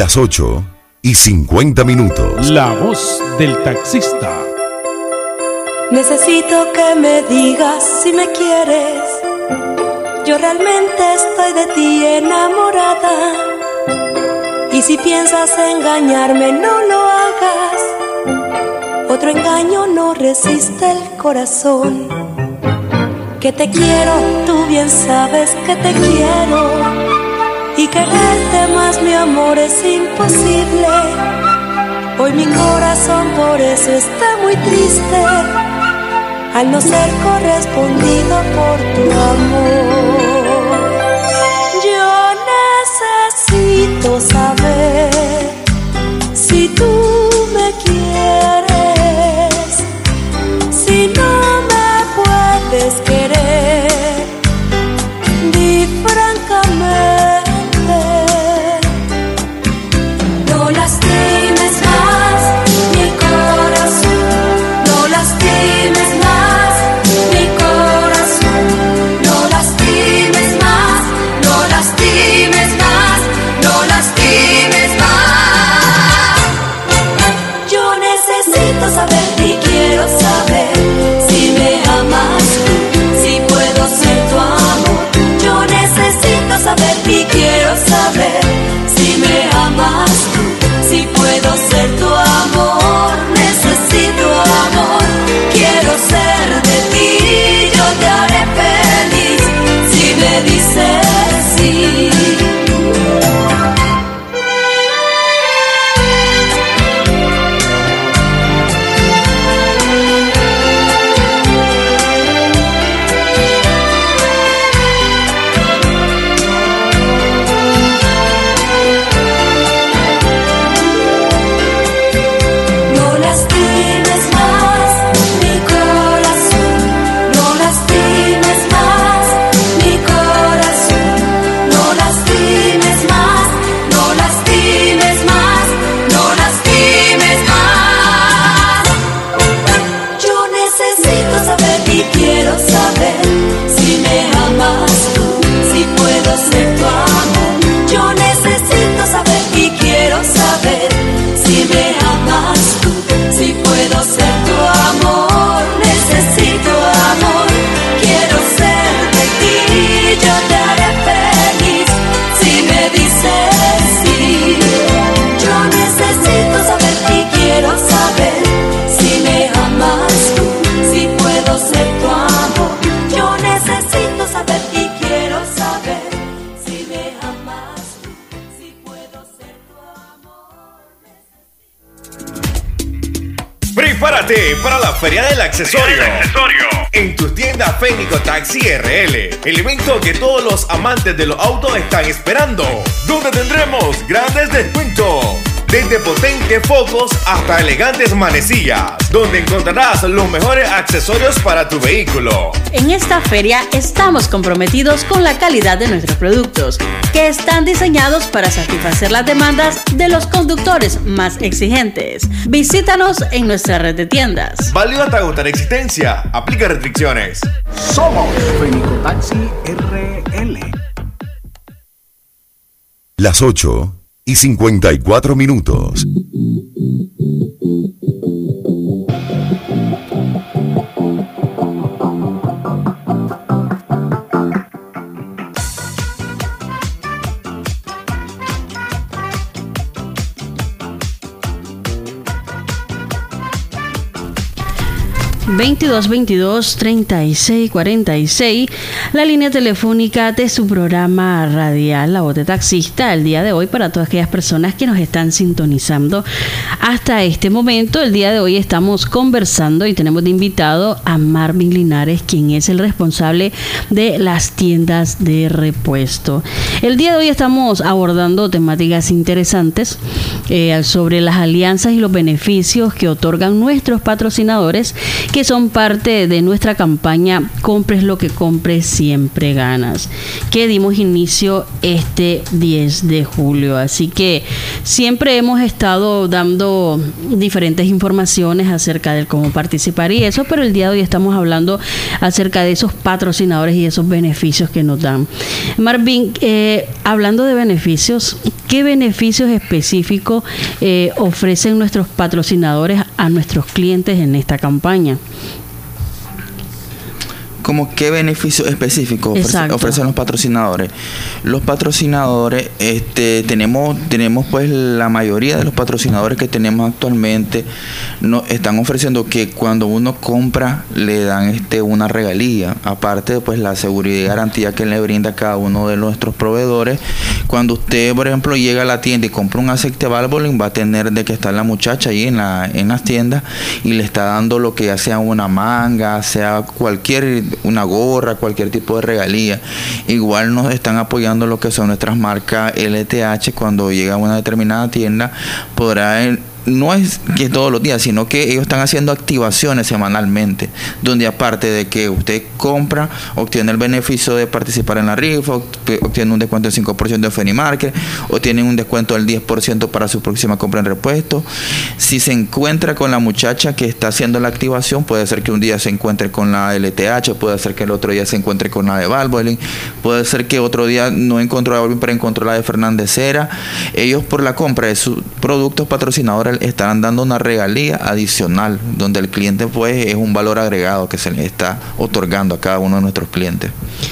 Las ocho y cincuenta minutos. La voz del taxista. Necesito que me digas si me quieres. Yo realmente estoy de ti enamorada. Y si piensas engañarme, no lo hagas. Otro engaño no resiste el corazón. Que te quiero, tú bien sabes que te quiero. Y quererte más, mi amor, es imposible. Hoy mi corazón por eso está muy triste, al no ser correspondido por tu amor. Yo necesito saber si tú me quieres, si no me puedes querer, di francamente. No lastimes más mi corazón, no lastimes más mi corazón, no lastimes más, no lastimes más, no lastimes más. Yo necesito saber y quiero saber si me amas tú, si puedo ser tu amor. Yo necesito saber y quiero saber si me amas tú, si puedo ser tu amor. Necesito amor, quiero ser de ti, yo te haré feliz si me dices sí. No lastimes más mi corazón, no lastimes más mi corazón, no lastimes más, no lastimes más, no lastimes más. Yo necesito saber y quiero saber si me amas tú, si puedo ser tu amor. Yo necesito saber y quiero saber si me amas tú, si puedo ser tu amor. Necesito amor, quiero ser de ti, yo te haré feliz si me dices sí. Yo necesito saber y quiero saber si me amas tú, si puedo ser tu amor. Yo necesito saber y quiero saber si me amas tú, si puedo ser tu amor. Prepárate para la Feria del Accesorio. En tu tienda Fénico Taxi R L, el evento que todos los amantes de los autos están esperando, donde tendremos grandes descuentos, desde potentes focos hasta elegantes manecillas, donde encontrarás los mejores accesorios para tu vehículo. En esta feria estamos comprometidos con la calidad de nuestros productos, que están diseñados para satisfacer las demandas de los conductores más exigentes. Visítanos en nuestra red de tiendas. Válido hasta agotar existencia. Aplica restricciones. Somos Fénico Taxi R L. Las ocho y cincuenta y cuatro minutos. veintidós veintidós treinta y seis cuarenta y seis, la línea telefónica de su programa radial La Voz de Taxista, el día de hoy para todas aquellas personas que nos están sintonizando hasta este momento. El día de hoy estamos conversando y tenemos de invitado a Marvin Linares, quien es el responsable de las tiendas de repuesto. El día de hoy estamos abordando temáticas interesantes eh, sobre las alianzas y los beneficios que otorgan nuestros patrocinadores, que son parte de nuestra campaña Compres lo que compres, siempre ganas, que dimos inicio este diez de julio. Así que siempre hemos estado dando diferentes informaciones acerca de cómo participar y eso, pero el día de hoy estamos hablando acerca de esos patrocinadores y esos beneficios que nos dan. Marvin, eh, hablando de beneficios, ¿qué beneficios específicos eh, ofrecen nuestros patrocinadores a nuestros clientes en esta campaña? ¿Cómo qué beneficios específicos ofrece, ofrecen los patrocinadores? Los patrocinadores, este, tenemos, tenemos pues la mayoría de los patrocinadores que tenemos actualmente nos están ofreciendo que cuando uno compra le dan este una regalía, aparte de pues la seguridad y garantía que le brinda cada uno de nuestros proveedores. Cuando usted, por ejemplo, llega a la tienda y compra un aceite Valvoline, va a tener de que estar la muchacha ahí en la en las tiendas y le está dando lo que ya sea una manga, sea cualquier una gorra, cualquier tipo de regalía. Igual nos están apoyando lo que son nuestras marcas L T H. Cuando llega a una determinada tienda podrá el, no es que todos los días, sino que ellos están haciendo activaciones semanalmente, donde aparte de que usted compra, obtiene el beneficio de participar en la rifa, obtiene un descuento del cinco por ciento de Fenimarket, o tienen un descuento del diez por ciento para su próxima compra en repuesto. Si se encuentra con la muchacha que está haciendo la activación, puede ser que un día se encuentre con la L T H, puede ser que el otro día se encuentre con la de Valvoline, puede ser que otro día no encontró la Valvoline, pero encontró la de Fernández Cera. Ellos, por la compra de sus productos patrocinadores, estarán dando una regalía adicional, donde el cliente pues es un valor agregado que se le está otorgando a cada uno de nuestros clientes.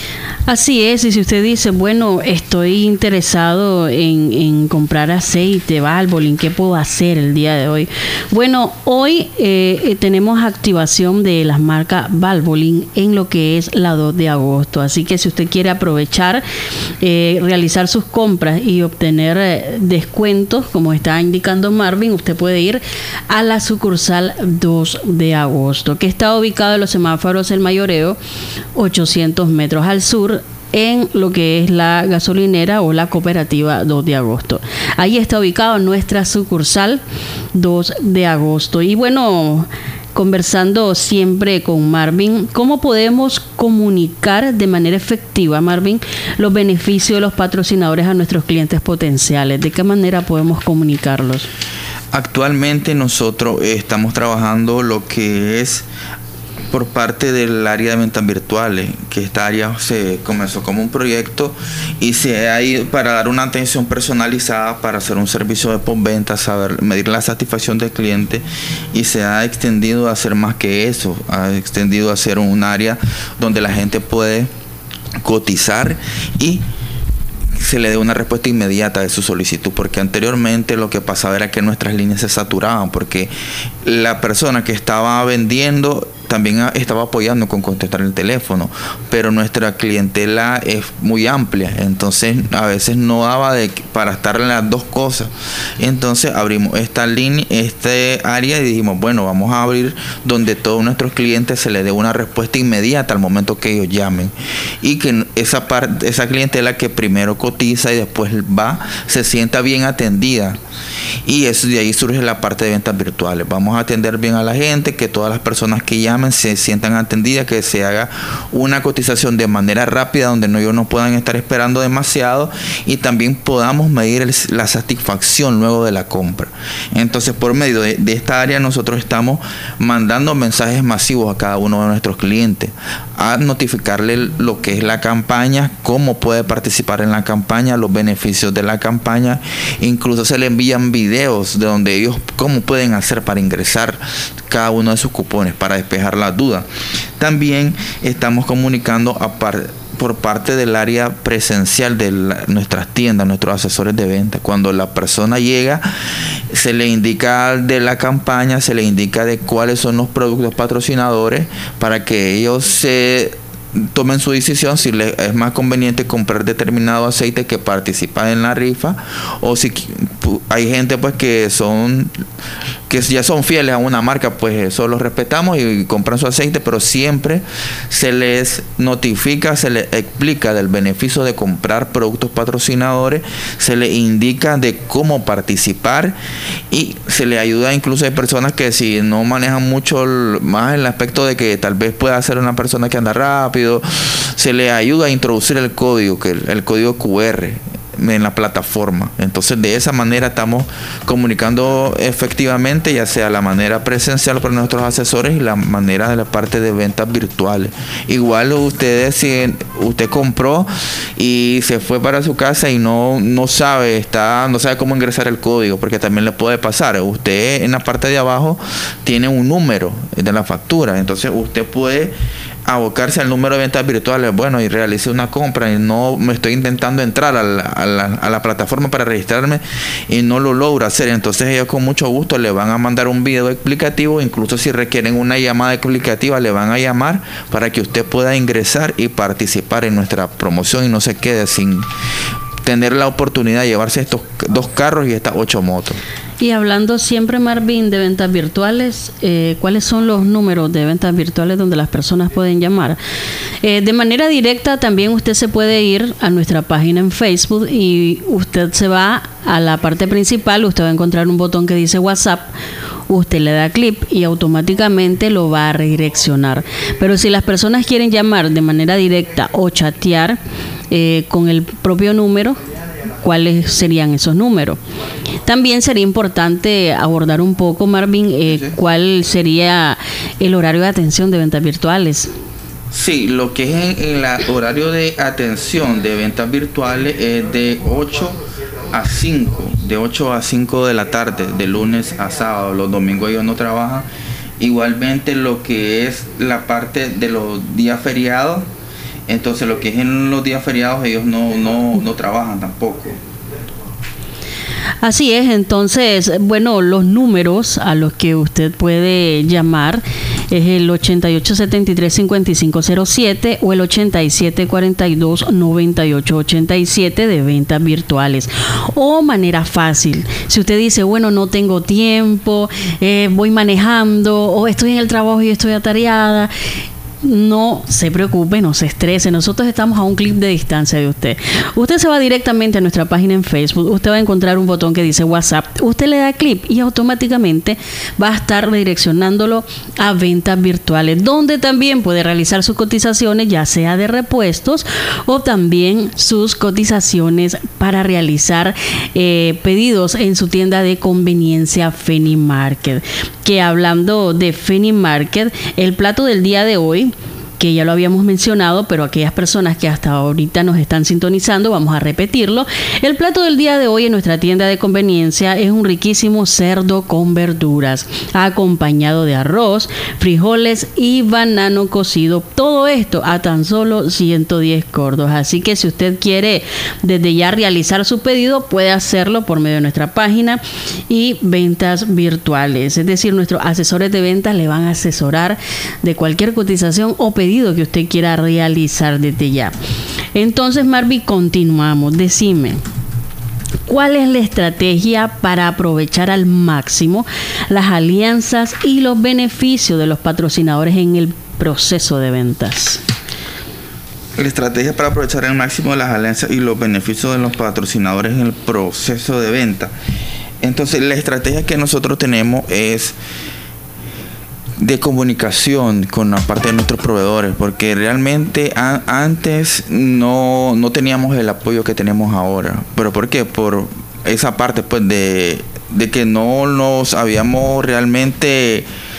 Así es, y si usted dice, bueno, estoy interesado en, en comprar aceite Valvoline, ¿qué puedo hacer el día de hoy? Bueno, hoy eh, tenemos activación de las marcas Valvoline en lo que es la dos de agosto, así que si usted quiere aprovechar, eh, realizar sus compras y obtener eh, descuentos, como está indicando Marvin, usted puede ir a la sucursal dos de agosto, que está ubicado en los semáforos El Mayoreo, ochocientos metros al sur, en lo que es la gasolinera o la cooperativa dos de agosto. Ahí está ubicado nuestra sucursal dos de agosto. Y bueno, conversando siempre con Marvin, ¿cómo podemos comunicar de manera efectiva, Marvin, los beneficios de los patrocinadores a nuestros clientes potenciales? ¿De qué manera podemos comunicarlos? Actualmente nosotros estamos trabajando lo que es por parte del área de ventas virtuales, que esta área se comenzó como un proyecto y se ha ido para dar una atención personalizada, para hacer un servicio de postventa, saber medir la satisfacción del cliente, y se ha extendido a hacer más que eso, ha extendido a ser un área donde la gente puede cotizar y se le dé una respuesta inmediata de su solicitud, porque anteriormente lo que pasaba era que nuestras líneas se saturaban, porque la persona que estaba vendiendo también estaba apoyando con contestar el teléfono, pero nuestra clientela es muy amplia, entonces a veces no daba de, para estar en las dos cosas. Entonces abrimos esta línea, este área, y dijimos, bueno, vamos a abrir donde todos nuestros clientes se les dé una respuesta inmediata al momento que ellos llamen, y que esa parte, esa clientela que primero cotiza y después va, se sienta bien atendida. Y eso, de ahí surge la parte de ventas virtuales. Vamos a atender bien a la gente, que todas las personas que llamen se sientan atendidas, que se haga una cotización de manera rápida, donde no, ellos no puedan estar esperando demasiado, y también podamos medir el, la satisfacción luego de la compra. Entonces, por medio de, de esta área, nosotros estamos mandando mensajes masivos a cada uno de nuestros clientes, a notificarle lo que es la campaña, cómo puede participar en la campaña, los beneficios de la campaña. Incluso se le envían videos de donde ellos cómo pueden hacer para ingresar cada uno de sus cupones, para despejar las dudas. También estamos comunicando a par, por parte del área presencial de la, nuestras tiendas, nuestros asesores de venta. Cuando la persona llega, se le indica de la campaña, se le indica de cuáles son los productos patrocinadores, para que ellos se tomen su decisión si les es más conveniente comprar determinado aceite que participar en la rifa, o si hay gente pues que son que ya son fieles a una marca, pues eso lo respetamos y compran su aceite, pero siempre se les notifica, se les explica del beneficio de comprar productos patrocinadores, se les indica de cómo participar, y se les ayuda. Incluso hay personas que si no manejan mucho más el aspecto de que tal vez pueda ser una persona que anda rápido, se les ayuda a introducir el código, que el, el código Q R. en la plataforma. Entonces de esa manera estamos comunicando efectivamente, ya sea la manera presencial para nuestros asesores y la manera de la parte de ventas virtuales. Igual ustedes, si usted compró y se fue para su casa y no, no sabe, está, no sabe cómo ingresar el código, porque también le puede pasar. Usted en la parte de abajo tiene un número de la factura, entonces usted puede abocarse al número de ventas virtuales, bueno, y realicé una compra y no me estoy intentando entrar a la, a la, a la plataforma para registrarme y no lo logro hacer. Entonces ellos con mucho gusto le van a mandar un video explicativo, incluso si requieren una llamada explicativa le van a llamar para que usted pueda ingresar y participar en nuestra promoción y no se quede sin tener la oportunidad de llevarse estos dos carros y estas ocho motos. Y hablando siempre, Marvin, de ventas virtuales, eh, ¿cuáles son los números de ventas virtuales donde las personas pueden llamar? Eh, de manera directa también usted se puede ir a nuestra página en Facebook y usted se va a la parte principal, usted va a encontrar un botón que dice WhatsApp, usted le da clic y automáticamente lo va a redireccionar. Pero si las personas quieren llamar de manera directa o chatear eh, con el propio número, ¿cuáles serían esos números? También sería importante abordar un poco, Marvin, eh, cuál sería el horario de atención de ventas virtuales. Sí, lo que es en el horario de atención de ventas virtuales es de ocho a cinco, de ocho a cinco de la tarde, de lunes a sábado. Los domingos ellos no trabajan. Igualmente lo que es la parte de los días feriados, entonces lo que es en los días feriados ellos no, no, no trabajan tampoco. Así es, entonces, bueno, los números a los que usted puede llamar es el ochenta y ocho setenta y tres cincuenta y cinco cero siete o el ochenta y siete cuarenta y dos noventa y ocho ochenta y siete de ventas virtuales. O manera fácil, si usted dice, bueno, no tengo tiempo, eh, voy manejando o estoy en el trabajo y estoy atareada, no se preocupe, no se estrese. Nosotros estamos a un clic de distancia de usted. Usted se va directamente a nuestra página en Facebook. Usted va a encontrar un botón que dice WhatsApp. Usted le da clic y automáticamente va a estar redireccionándolo a ventas virtuales, donde también puede realizar sus cotizaciones, ya sea de repuestos o también sus cotizaciones para realizar eh, pedidos en su tienda de conveniencia Fenimarket. Que hablando de Fenimarket, el plato del día de hoy, que ya lo habíamos mencionado, pero aquellas personas que hasta ahorita nos están sintonizando, vamos a repetirlo. El plato del día de hoy en nuestra tienda de conveniencia es un riquísimo cerdo con verduras, acompañado de arroz, frijoles y banano cocido. Todo esto a tan solo ciento diez cordos. Así que si usted quiere desde ya realizar su pedido, puede hacerlo por medio de nuestra página y ventas virtuales. Es decir, nuestros asesores de ventas le van a asesorar de cualquier cotización o pedido que usted quiera realizar desde ya. Entonces, Marvin, continuamos. Decime, ¿cuál es la estrategia para aprovechar al máximo las alianzas y los beneficios de los patrocinadores en el proceso de ventas? La estrategia para aprovechar al máximo las alianzas y los beneficios de los patrocinadores en el proceso de venta. Entonces, la estrategia que nosotros tenemos es de comunicación con la parte de nuestros proveedores, porque realmente a, antes no, no teníamos el apoyo que tenemos ahora. ¿Pero por qué? Por esa parte pues de, de que no nos habíamos realmente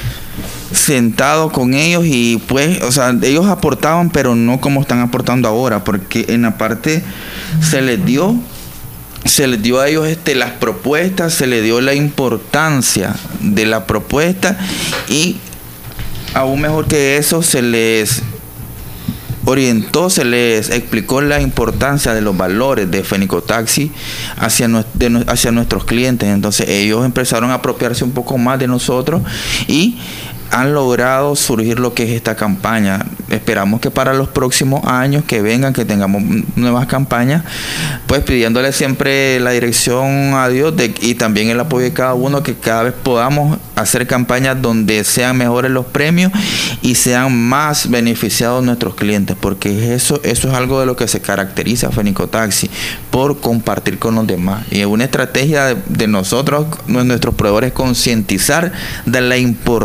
sentado con ellos y pues, o sea, ellos aportaban, pero no como están aportando ahora, porque en la parte se les dio se les dio a ellos este, las propuestas, se les dio la importancia de la propuesta y aún mejor que eso se les orientó, se les explicó la importancia de los valores de Fenicotaxi hacia, de, hacia nuestros clientes. Entonces ellos empezaron a apropiarse un poco más de nosotros y han logrado surgir lo que es esta campaña. Esperamos que para los próximos años que vengan, que tengamos nuevas campañas, pues pidiéndole siempre la dirección a Dios de, y también el apoyo de cada uno, que cada vez podamos hacer campañas donde sean mejores los premios y sean más beneficiados nuestros clientes, porque eso, eso es algo de lo que se caracteriza a Fenicotaxi, por compartir con los demás. Y es una estrategia de, de nosotros, nuestros proveedores, concientizar de la importancia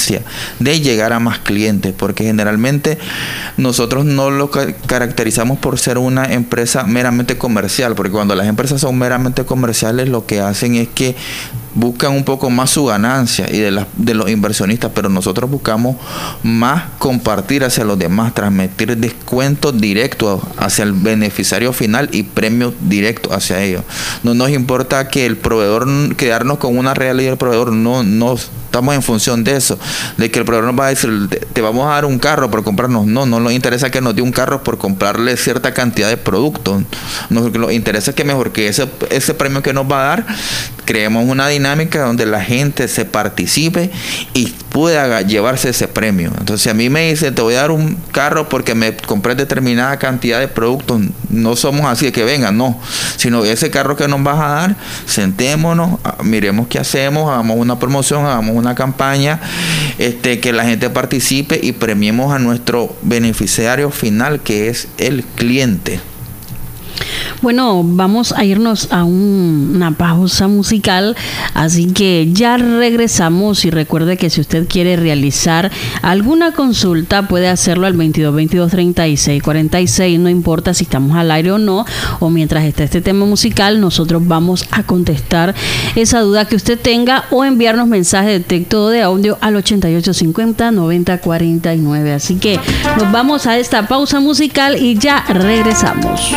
ganancia de llegar a más clientes, porque generalmente nosotros no lo ca- caracterizamos por ser una empresa meramente comercial, porque cuando las empresas son meramente comerciales lo que hacen es que buscan un poco más su ganancia y de, la, de los inversionistas, pero nosotros buscamos más compartir hacia los demás, transmitir descuentos directos hacia el beneficiario final y premios directos hacia ellos. No nos importa que el proveedor, quedarnos con una realidad del proveedor, no, no estamos en función de eso, de que el proveedor nos va a decir, te, te vamos a dar un carro por comprarnos. No, no nos interesa que nos dé un carro por comprarle cierta cantidad de productos. Nos, nos interesa que mejor que ese, ese premio que nos va a dar, creemos una dinámica donde la gente se participe y pueda llevarse ese premio. Entonces, a mí me dicen, te voy a dar un carro porque me compré determinada cantidad de productos, no somos así de que venga, no, sino ese carro que nos vas a dar, sentémonos, miremos qué hacemos, hagamos una promoción, hagamos una campaña, este, que la gente participe y premiemos a nuestro beneficiario final, que es el cliente. Bueno, vamos a irnos a un, una pausa musical, así que ya regresamos. Y recuerde que si usted quiere realizar alguna consulta puede hacerlo al veintidós, veintidós, treinta y seis, cuarenta y seis, no importa si estamos al aire o no, o mientras esté este tema musical, nosotros vamos a contestar esa duda que usted tenga o enviarnos mensaje de texto o de audio al ochenta y ocho cincuenta, noventa cuarenta y nueve. Así que nos vamos a esta pausa musical y ya regresamos.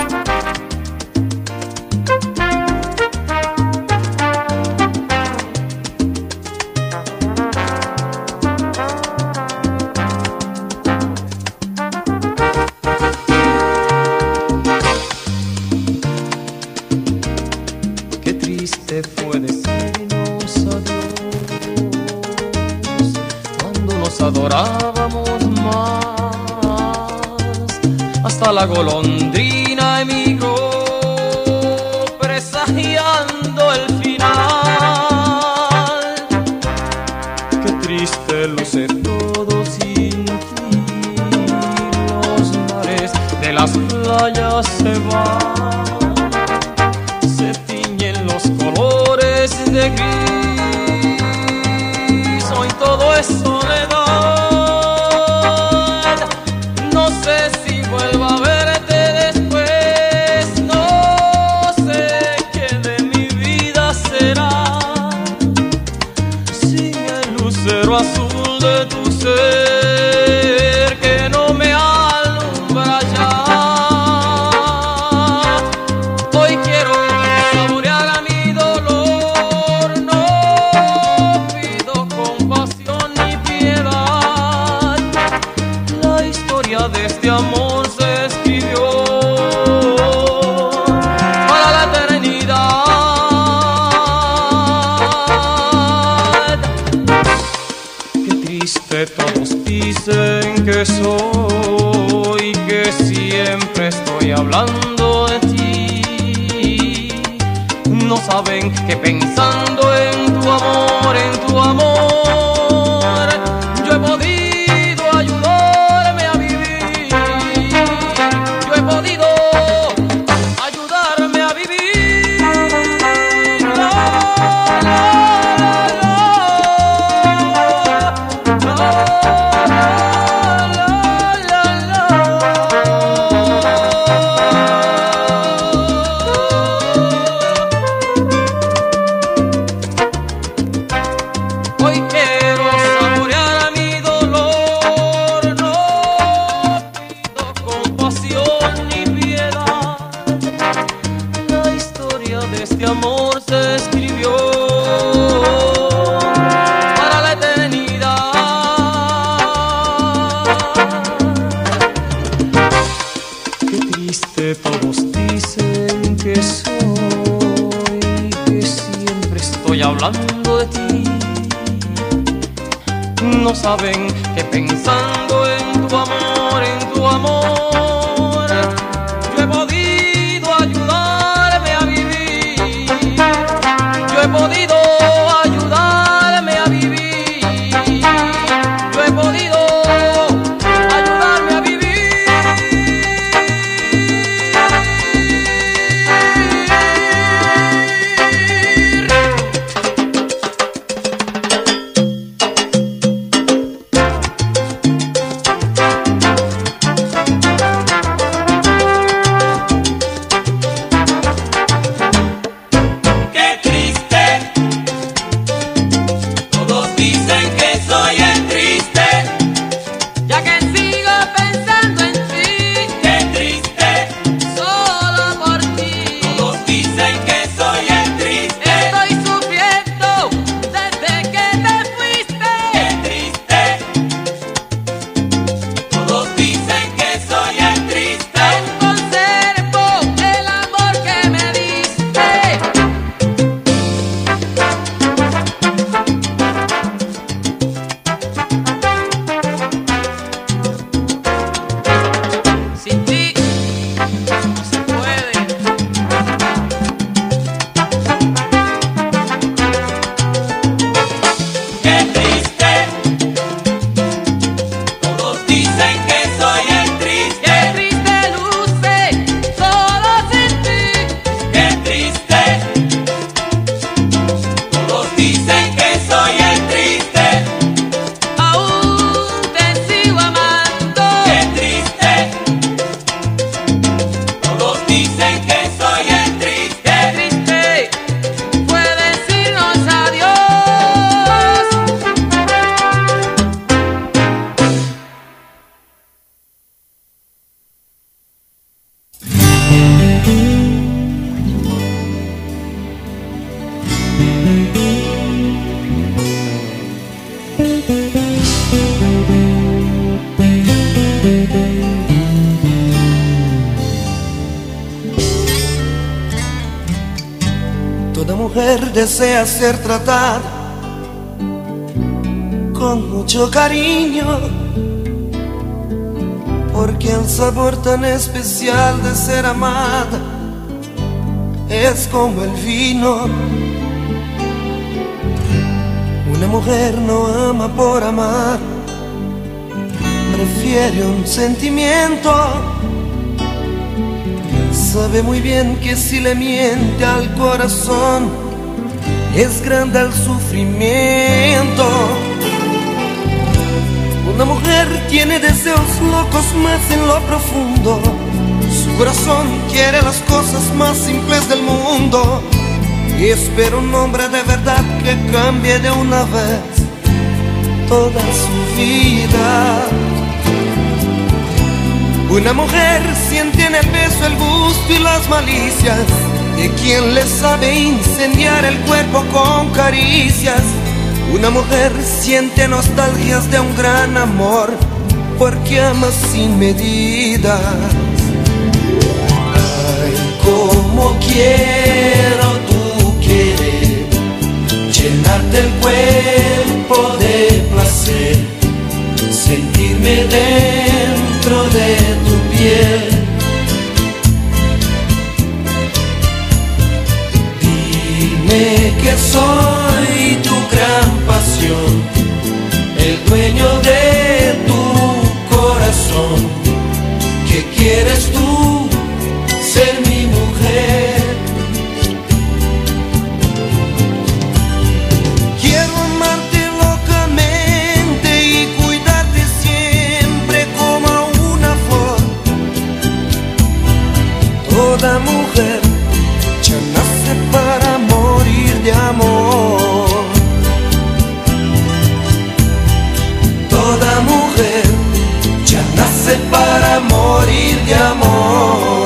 Adorábamos más, hasta la golondrina emigró, presagiando el final. Qué triste luce todo sin ti, los mares de las playas se van, se tiñen los colores de gris, hoy todo es soledad. Azul de tu ser que no me alumbra ya. Hoy quiero saborear a mi dolor, no pido compasión ni piedad. La historia de este amor se escribió para la eternidad. Todos dicen que soy, que siempre estoy hablando de ti. No saben que pensando en tu amor, en tu amor, yo he podido ayudarme a vivir. Yo he podido ayudarme a vivir. La, la, la. Todos dicen que soy, que siempre estoy hablando de ti. No saben que pensando en tu amor, en tu amor, yo he podido ayudarme a vivir. Yo he podido ayudarme a vivir. Yo he podido ayudarme a vivir. mujer desea ser tratada con mucho cariño, porque el sabor tan especial de ser amada es como el vino. Una mujer no ama por amar, prefiere un sentimiento. Sabe muy bien que si le miente al corazón es grande el sufrimiento. Una mujer tiene deseos locos más en lo profundo. Su corazón quiere las cosas más simples del mundo y espera un hombre de verdad que cambie de una vez toda su vida. Una mujer siente en el beso el gusto y las malicias de quien le sabe incendiar el cuerpo con caricias. Una mujer siente nostalgias de un gran amor porque ama sin medidas. Ay, cómo quiero tu querer, llenarte el cuerpo de placer, sentirme dentro de tu piel. Dime que soy tu gran pasión, el dueño de tu corazón, que quieres tú ser mi mujer. Quiero amarte locamente y cuidarte siempre como a una flor. Toda mujer ya nace para morir de amor. Toda mujer ya nace para morir de amor.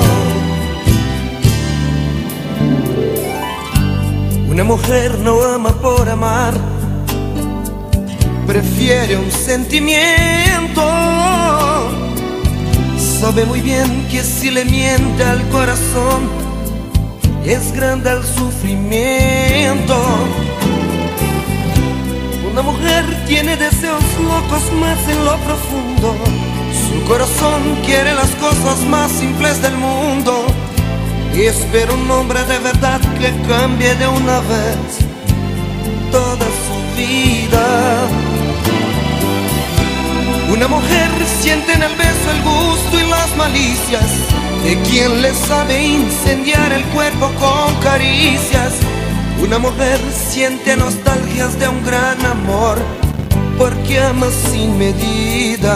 Una mujer no ama por amar, prefiere un sentimiento. Sabe muy bien que si le miente al corazón es grande el sufrimiento. Una mujer tiene deseos locos más en lo profundo. Su corazón quiere las cosas más simples del mundo y espera un hombre de verdad que cambie de una vez toda su vida. Una mujer siente en el beso el gusto y las malicias de quien le sabe incendiar el cuerpo con caricias. Una mujer siente nostalgias de un gran amor porque ama sin medidas.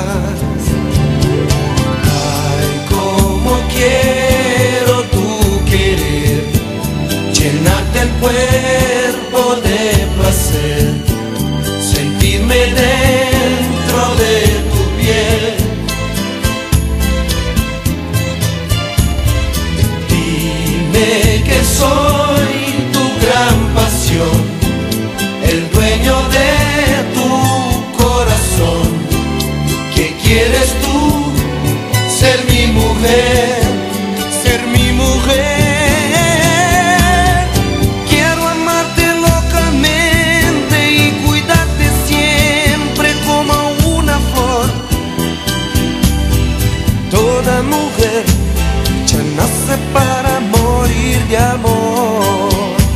Ay, cómo quiero tu querer, llenarte el cuerpo de placer, sentirme dentro de tu piel. Dime que soy tu gran pasión, el dueño de tu corazón, que quieres tú ser mi mujer, ser mi mujer. Quiero amarte locamente y cuidarte siempre como una flor. Toda mujer ya nace para morir de amor.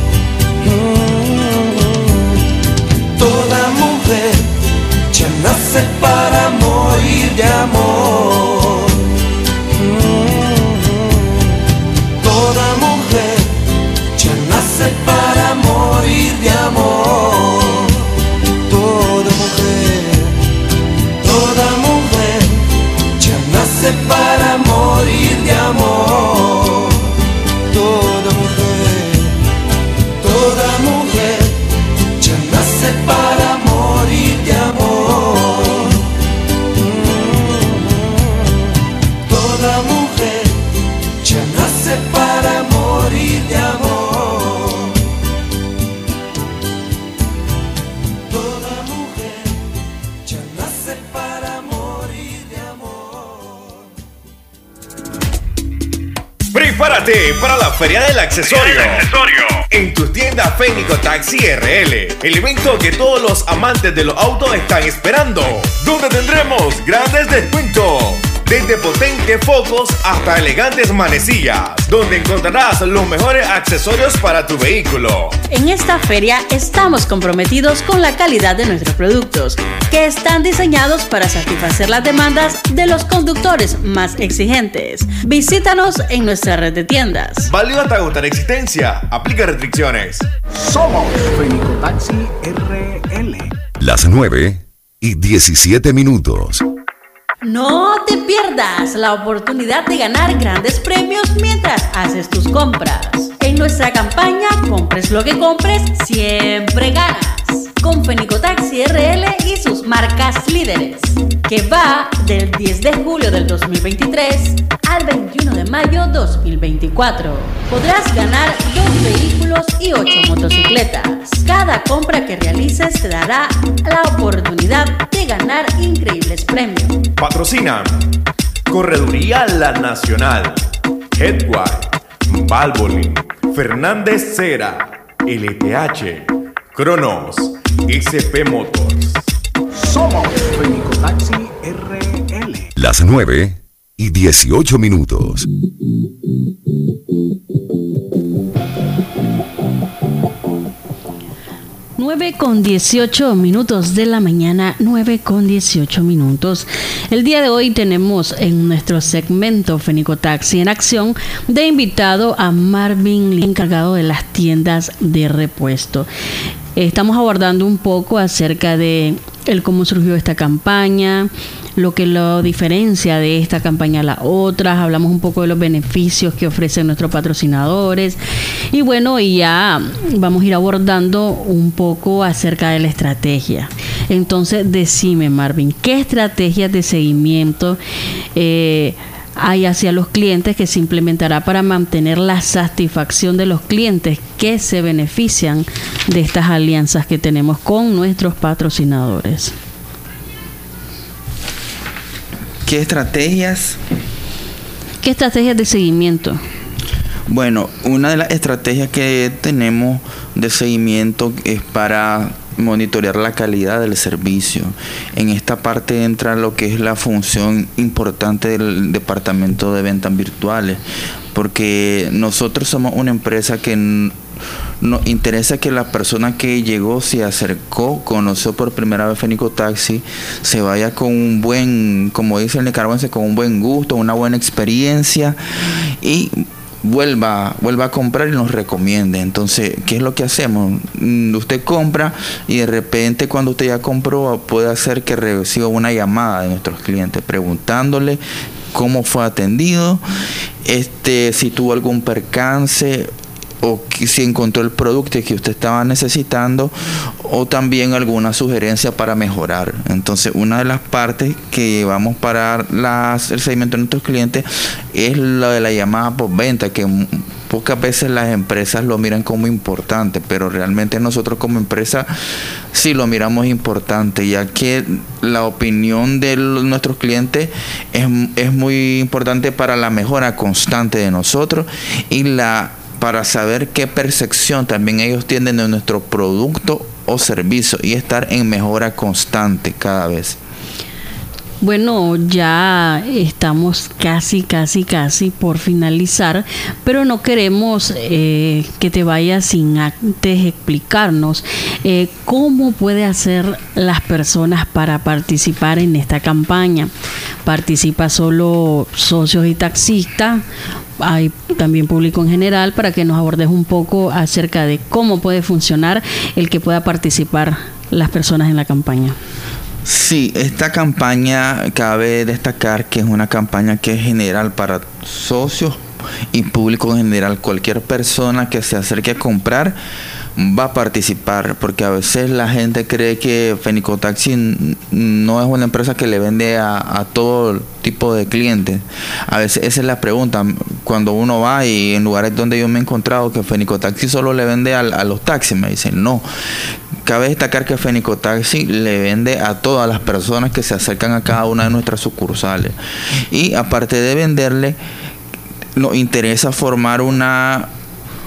Toda mujer ya nace para morir de amor. Toda mujer ya nace para morir de amor. Toda mujer, toda mujer ya nace para morir de amor. Toda mujer, toda mujer ya nace para morir de amor. Toda mujer ya nace para morir de amor. Toda mujer ya nace para morir de amor. Prepárate para la Feria del Accesorio. en tu tienda Fénico Taxi R L, el evento que todos los amantes de los autos están esperando, donde tendremos grandes descuentos. Desde potentes focos hasta elegantes manecillas, donde encontrarás los mejores accesorios para tu vehículo. En esta feria estamos comprometidos con la calidad de nuestros productos, que están diseñados para satisfacer las demandas de los conductores más exigentes. Visítanos en nuestra red de tiendas. Válido hasta agotar existencia. Aplica restricciones. Somos Fénico Taxi R L. Las nueve y diecisiete minutos. No te pierdas la oportunidad de ganar grandes premios mientras haces tus compras. En nuestra campaña Compres lo que compres, siempre ganas. Con Fénico Taxi R L y sus marcas líderes, que va del diez de julio del dos mil veintitrés al veintiuno de mayo dos mil veinticuatro. Podrás ganar dos vehículos y ocho motocicletas. Cada compra que realices te dará la oportunidad de ganar increíbles premios. Patrocinan Correduría La Nacional, Headway, Valvoline, Fernández Cera, L T H, Cronos, S P Motors. Somos Fénico Taxi R L. Las nueve y dieciocho minutos. nueve con dieciocho minutos de la mañana, nueve con dieciocho minutos. El día de hoy tenemos en nuestro segmento Fénico Taxi en Acción de invitado a Marvin Lee, encargado de las tiendas de repuesto. Estamos abordando un poco acerca de el cómo surgió esta campaña, lo que lo diferencia de esta campaña a las otras. Hablamos un poco de los beneficios que ofrecen nuestros patrocinadores y bueno, y ya vamos a ir abordando un poco acerca de la estrategia. Entonces, decime, Marvin, ¿qué estrategias de seguimiento eh, hay hacia los clientes que se implementará para mantener la satisfacción de los clientes que se benefician de estas alianzas que tenemos con nuestros patrocinadores? ¿Qué estrategias? ¿Qué estrategias de seguimiento? Bueno, una de las estrategias que tenemos de seguimiento es para monitorear la calidad del servicio. En esta parte entra lo que es la función importante del departamento de ventas virtuales, porque nosotros somos una empresa que nos interesa que la persona que llegó, se acercó, conoció por primera vez Fénico Taxi, se vaya con un buen, como dice el nicaragüense, con un buen gusto, una buena experiencia y vuelva vuelva a comprar y nos recomiende. Entonces, ¿qué es lo que hacemos? Usted compra y de repente cuando usted ya compró puede hacer que reciba una llamada de nuestros clientes preguntándole cómo fue atendido, este si tuvo algún percance o si encontró el producto que usted estaba necesitando o también alguna sugerencia para mejorar. Entonces, una de las partes que llevamos para las, el seguimiento de nuestros clientes es la de la llamada postventa, que pocas veces las empresas lo miran como importante, pero realmente nosotros como empresa sí lo miramos importante, ya que la opinión de los, nuestros clientes es, es muy importante para la mejora constante de nosotros y la para saber qué percepción también ellos tienen de nuestro producto o servicio y estar en mejora constante cada vez. Bueno, ya estamos casi, casi, casi por finalizar, pero no queremos eh, que te vayas sin antes explicarnos eh, cómo puede hacer las personas para participar en esta campaña. ¿Participa solo socios y taxistas? Hay también público en general, para que nos abordes un poco acerca de cómo puede funcionar el que pueda participar las personas en la campaña. Sí, esta campaña cabe destacar que es una campaña que es general para socios y público en general. Cualquier persona que se acerque a comprar va a participar, porque a veces la gente cree que Fénico Taxi no es una empresa que le vende a, a todo tipo de clientes. A veces esa es la pregunta cuando uno va, y en lugares donde yo me he encontrado que Fénico Taxi solo le vende a, a los taxis, me dicen no. Cabe destacar que Fénico Taxi le vende a todas las personas que se acercan a cada una de nuestras sucursales, y aparte de venderle, nos interesa formar una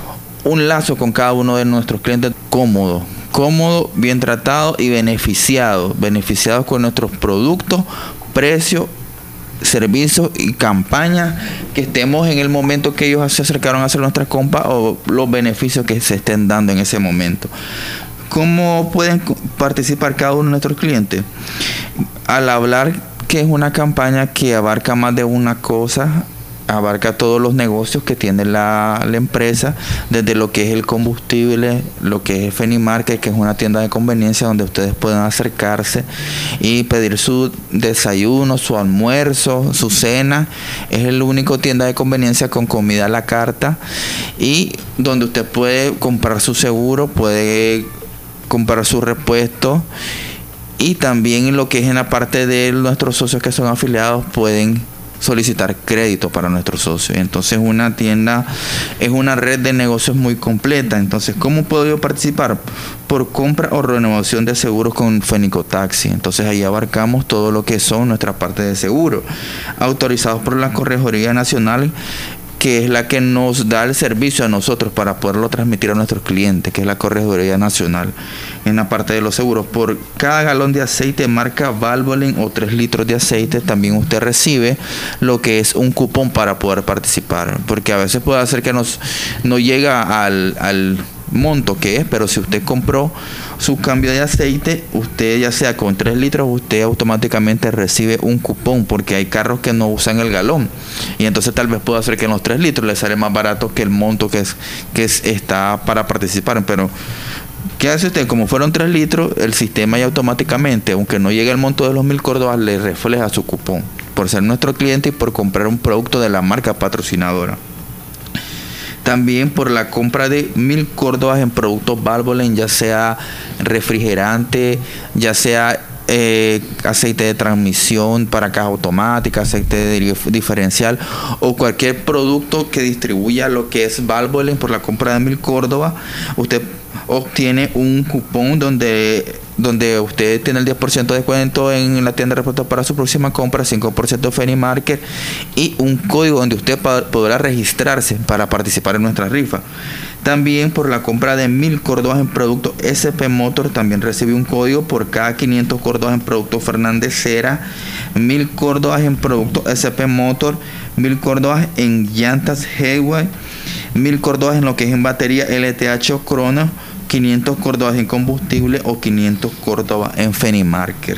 un lazo con cada uno de nuestros clientes cómodo, cómodo, bien tratado y beneficiado, beneficiados con nuestros productos, precios, servicios y campañas que estemos en el momento que ellos se acercaron a hacer nuestras compras o los beneficios que se estén dando en ese momento. ¿Cómo pueden participar cada uno de nuestros clientes? Al hablar que es una campaña que abarca más de una cosa, abarca todos los negocios que tiene la, la empresa, desde lo que es el combustible, lo que es Fenimarket, que es una tienda de conveniencia donde ustedes pueden acercarse y pedir su desayuno, su almuerzo, su cena. Es el único tienda de conveniencia con comida a la carta y donde usted puede comprar su seguro, puede comprar su repuesto, y también en lo que es en la parte de nuestros socios que son afiliados pueden solicitar crédito para nuestros socios. Entonces una tienda es una red de negocios muy completa. Entonces, ¿cómo puedo yo participar? Por compra o renovación de seguros con Fenicotaxi. Entonces ahí abarcamos todo lo que son nuestra parte de seguro, autorizados por la Corregiduría Nacional, que es la que nos da el servicio a nosotros para poderlo transmitir a nuestros clientes, que es la Corregiduría Nacional. En la parte de los seguros, por cada galón de aceite marca Valvoline o tres litros de aceite, también usted recibe lo que es un cupón para poder participar, porque a veces puede hacer que nos, no llega al, al monto que es, pero si usted compró su cambio de aceite, usted ya sea con tres litros, usted automáticamente recibe un cupón, porque hay carros que no usan el galón, y entonces tal vez pueda hacer que en los tres litros le sale más barato que el monto que es que es, está para participar. Pero ¿qué hace usted? Como fueron tres litros, el sistema ya automáticamente, aunque no llegue el monto de los mil córdobas, le refleja su cupón por ser nuestro cliente y por comprar un producto de la marca patrocinadora. También por la compra de mil córdobas en productos Valvoline, ya sea refrigerante, ya sea eh, aceite de transmisión para caja automática, aceite de diferencial o cualquier producto que distribuya lo que es Valvoline, por la compra de mil córdobas, usted obtiene un cupón donde donde usted tiene el diez por ciento de descuento en la tienda de repuestos para su próxima compra, cinco por ciento Fenimarket y un código donde usted podrá registrarse para participar en nuestra rifa. También por la compra de mil córdobas en productos S P Motor, también recibe un código por cada quinientos córdobas en productos Fernández Cera, mil córdobas en productos S P Motor, mil córdobas en llantas Hayway, mil córdobas en lo que es en batería L T H o Crono, quinientos córdobas en combustible o quinientos córdobas en Fenimarket.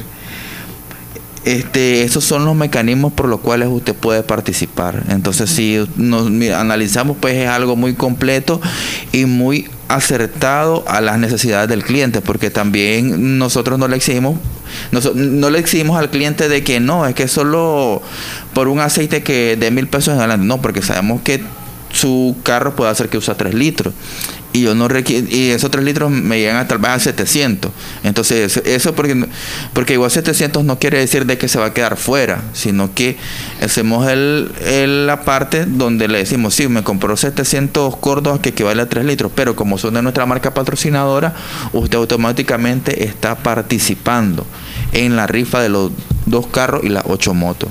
Este, esos son los mecanismos por los cuales usted puede participar. Entonces, si nos mira, analizamos, pues es algo muy completo y muy acertado a las necesidades del cliente, porque también nosotros no le exigimos no, no le exigimos al cliente de que no, es que solo por un aceite que de mil pesos en adelante, no, porque sabemos que su carro puede hacer que usa tres litros y yo no requiero, y esos tres litros me llegan a tal vez a setecientos. Entonces eso porque porque igual setecientos no quiere decir de que se va a quedar fuera, sino que hacemos el, el la parte donde le decimos, sí, me compró setecientos córdobas que equivale a tres litros, pero como son de nuestra marca patrocinadora, usted automáticamente está participando en la rifa de los dos carros y las ocho motos.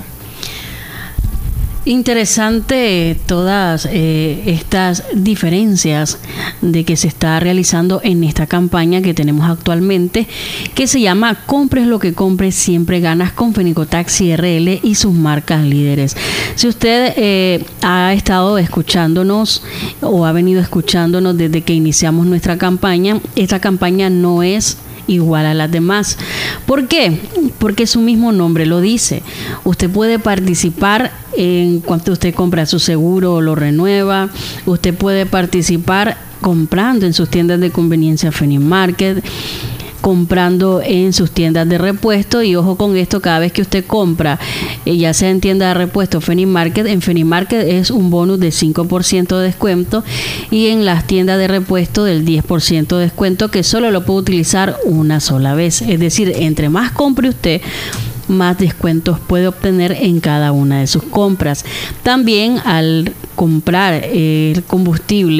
Interesante todas eh, estas diferencias de que se está realizando en esta campaña que tenemos actualmente, que se llama Compres lo que compres, siempre ganas, con Fenicotaxi R L y sus marcas líderes. Si usted eh, ha estado escuchándonos o ha venido escuchándonos desde que iniciamos nuestra campaña, esta campaña no es igual a las demás. ¿Por qué? Porque su mismo nombre lo dice. Usted puede participar en cuanto usted compra su seguro o lo renueva. Usted puede participar comprando en sus tiendas de conveniencia Fenimarket, comprando en sus tiendas de repuesto. Y ojo con esto, cada vez que usted compra, eh, ya sea en tienda de repuesto Fenimarket, en Fenimarket es un bonus de cinco por ciento de descuento, y en las tiendas de repuesto del diez por ciento de descuento, que solo lo puede utilizar una sola vez. Es decir, entre más compre usted, más descuentos puede obtener en cada una de sus compras. También al comprar eh, el combustible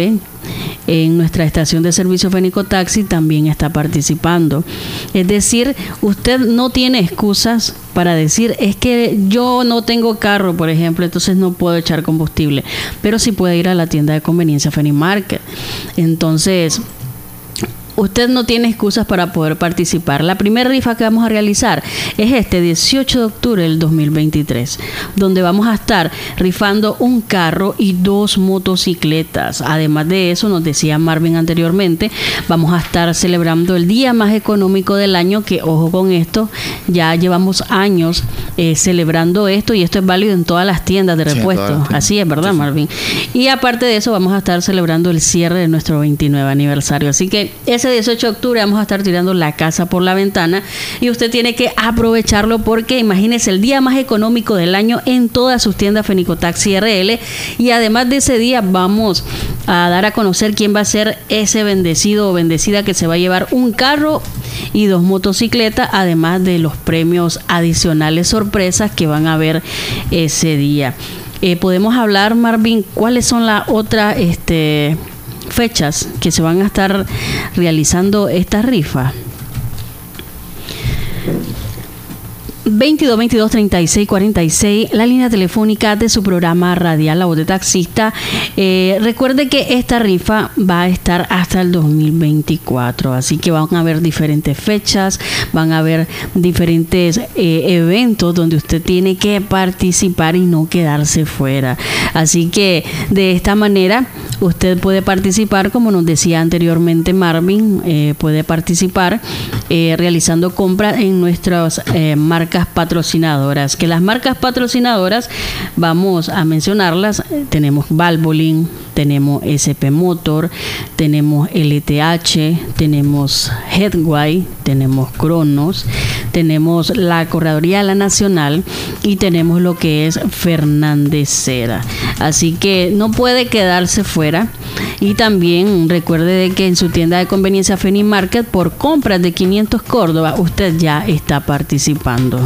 en nuestra estación de servicio Fénico Taxi también está participando. Es decir, usted no tiene excusas para decir, es que yo no tengo carro, por ejemplo, entonces no puedo echar combustible, pero sí puede ir a la tienda de conveniencia Fenimarket. Entonces, usted no tiene excusas para poder participar. La primera rifa que vamos a realizar es este dieciocho de octubre del dos mil veintitrés, donde vamos a estar rifando un carro y dos motocicletas. Además de eso, nos decía Marvin anteriormente, vamos a estar celebrando el día más económico del año, que ojo con esto, ya llevamos años eh, celebrando esto y esto es válido en todas las tiendas de repuesto. Sí, así es, ¿verdad, sí, Marvin? Y aparte de eso, vamos a estar celebrando el cierre de nuestro veintinueve aniversario. Así que ese dieciocho de octubre vamos a estar tirando la casa por la ventana y usted tiene que aprovecharlo porque imagínese el día más económico del año en todas sus tiendas Fénico Taxi R L, y además de ese día vamos a dar a conocer quién va a ser ese bendecido o bendecida que se va a llevar un carro y dos motocicletas, además de los premios adicionales sorpresas que van a haber ese día. Eh, podemos hablar, Marvin, cuáles son las otras este fechas que se van a estar realizando esta rifa. veintidós, veintidós, treinta y seis, cuarenta y seis, la línea telefónica de su programa radial La Voz de Taxista. Eh, recuerde que esta rifa va a estar hasta el dos mil veinticuatro, así que van a haber diferentes fechas, van a haber diferentes eh, eventos donde usted tiene que participar y no quedarse fuera. Así que de esta manera usted puede participar, como nos decía anteriormente Marvin, eh, puede participar eh, realizando compras en nuestras eh, marcas patrocinadoras, que las marcas patrocinadoras vamos a mencionarlas. Tenemos Valvoline, tenemos S P Motor, tenemos L T H, tenemos Headway, tenemos Cronos, tenemos la Correduría La Nacional y tenemos lo que es Fernández Cera. Así que no puede quedarse fuera. Y también recuerde de que en su tienda de conveniencia Fenimarket, por compras de quinientos Córdoba, usted ya está participando.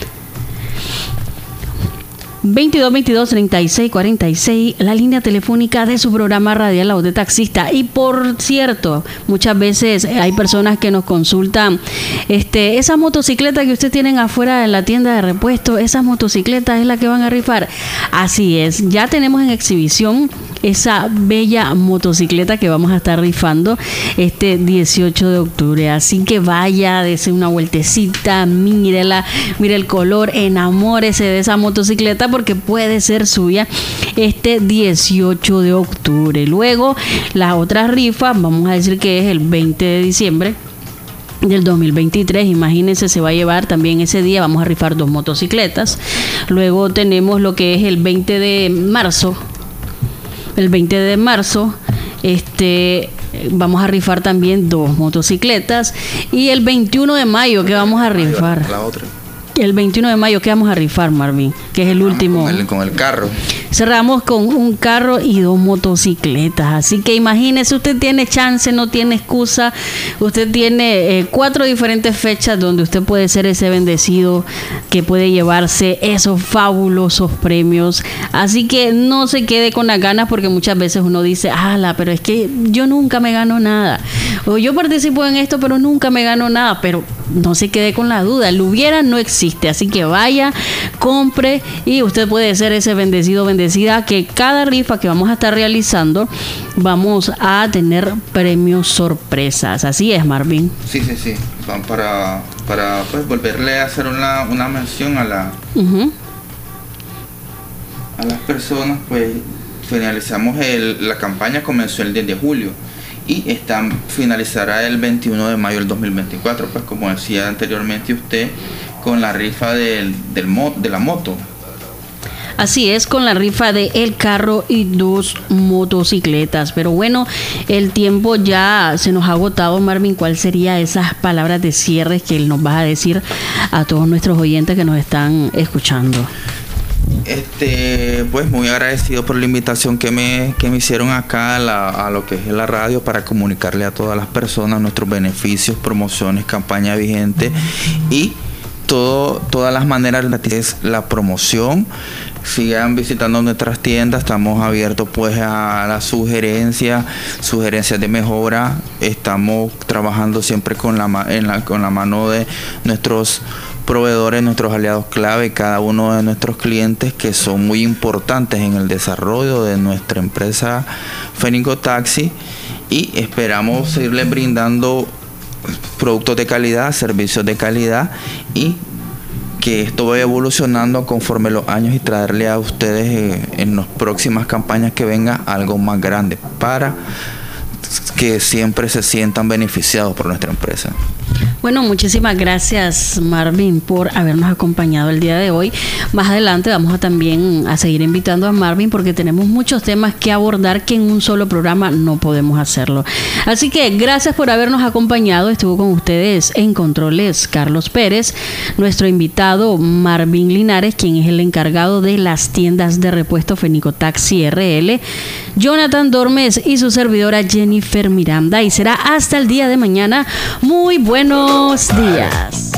veintidós, veintidós, treinta y seis, cuarenta y seis, la línea telefónica de su programa radial La Voz de Taxista. Y por cierto, muchas veces hay personas que nos consultan, este, esa motocicleta que ustedes tienen afuera en la tienda de repuesto, esas motocicletas es la que van a rifar. Así es, ya tenemos en exhibición esa bella motocicleta que vamos a estar rifando este dieciocho de octubre. Así que vaya, dese una vueltecita, mírela, mire el color, enamórese de esa motocicleta porque puede ser suya este dieciocho de octubre. Luego, las otras rifas, vamos a decir que es el veinte de diciembre del dos mil veintitrés, imagínense, se va a llevar también ese día, vamos a rifar dos motocicletas. Luego tenemos lo que es el veinte de marzo. El veinte de marzo, este, vamos a rifar también dos motocicletas. Y el veintiuno de mayo, ¿qué vamos a rifar? La otra. El veintiuno de mayo, ¿qué vamos a rifar, Marvin? Que es el último. Con el, con el carro. Cerramos con un carro y dos motocicletas. Así que imagínese, usted tiene chance, no tiene excusa. Usted tiene eh, cuatro diferentes fechas donde usted puede ser ese bendecido que puede llevarse esos fabulosos premios. Así que no se quede con las ganas, porque muchas veces uno dice, ala, pero es que yo nunca me gano nada. O yo participo en esto, pero nunca me gano nada. Pero no se quede con la duda. El hubiera no existe. Así que vaya, compre y usted puede ser ese bendecido, bendecido. Decida que cada rifa que vamos a estar realizando vamos a tener premios sorpresas. Así es, Marvin. Sí, sí, sí. Van para, para pues, volverle a hacer una, una mención a la uh-huh. a las personas. Pues finalizamos el, la campaña, comenzó el diez de julio y está, finalizará el veintiuno de mayo del dos mil veinticuatro. Pues como decía anteriormente usted, con la rifa del, del mo, de la moto. Así es, con la rifa de el carro y dos motocicletas. Pero bueno, el tiempo ya se nos ha agotado, Marvin. ¿Cuál sería esas palabras de cierre que nos vas a decir a todos nuestros oyentes que nos están escuchando? Este, pues muy agradecido por la invitación que me, que me hicieron acá a, la, a lo que es la radio, para comunicarle a todas las personas nuestros beneficios, promociones, campaña vigente y todo, todas las maneras es la promoción. Sigan visitando nuestras tiendas, estamos abiertos pues a las sugerencias, sugerencias de mejora. Estamos trabajando siempre con la, en la, con la mano de nuestros proveedores, nuestros aliados clave, cada uno de nuestros clientes que son muy importantes en el desarrollo de nuestra empresa Fénico Taxi, y esperamos seguirles brindando productos de calidad, servicios de calidad, y que esto vaya evolucionando conforme los años y traerle a ustedes eh, en las próximas campañas que venga algo más grande para que siempre se sientan beneficiados por nuestra empresa. Bueno, muchísimas gracias, Marvin, por habernos acompañado el día de hoy. Más adelante vamos a también a seguir invitando a Marvin porque tenemos muchos temas que abordar que en un solo programa no podemos hacerlo. Así que gracias por habernos acompañado. Estuvo con ustedes en controles Carlos Pérez, nuestro invitado Marvin Linares, quien es el encargado de las tiendas de repuesto Fénico Taxi R L, Jonathan Dormes y su servidora Jennifer Miranda. Y será hasta el día de mañana. Muy buenos días.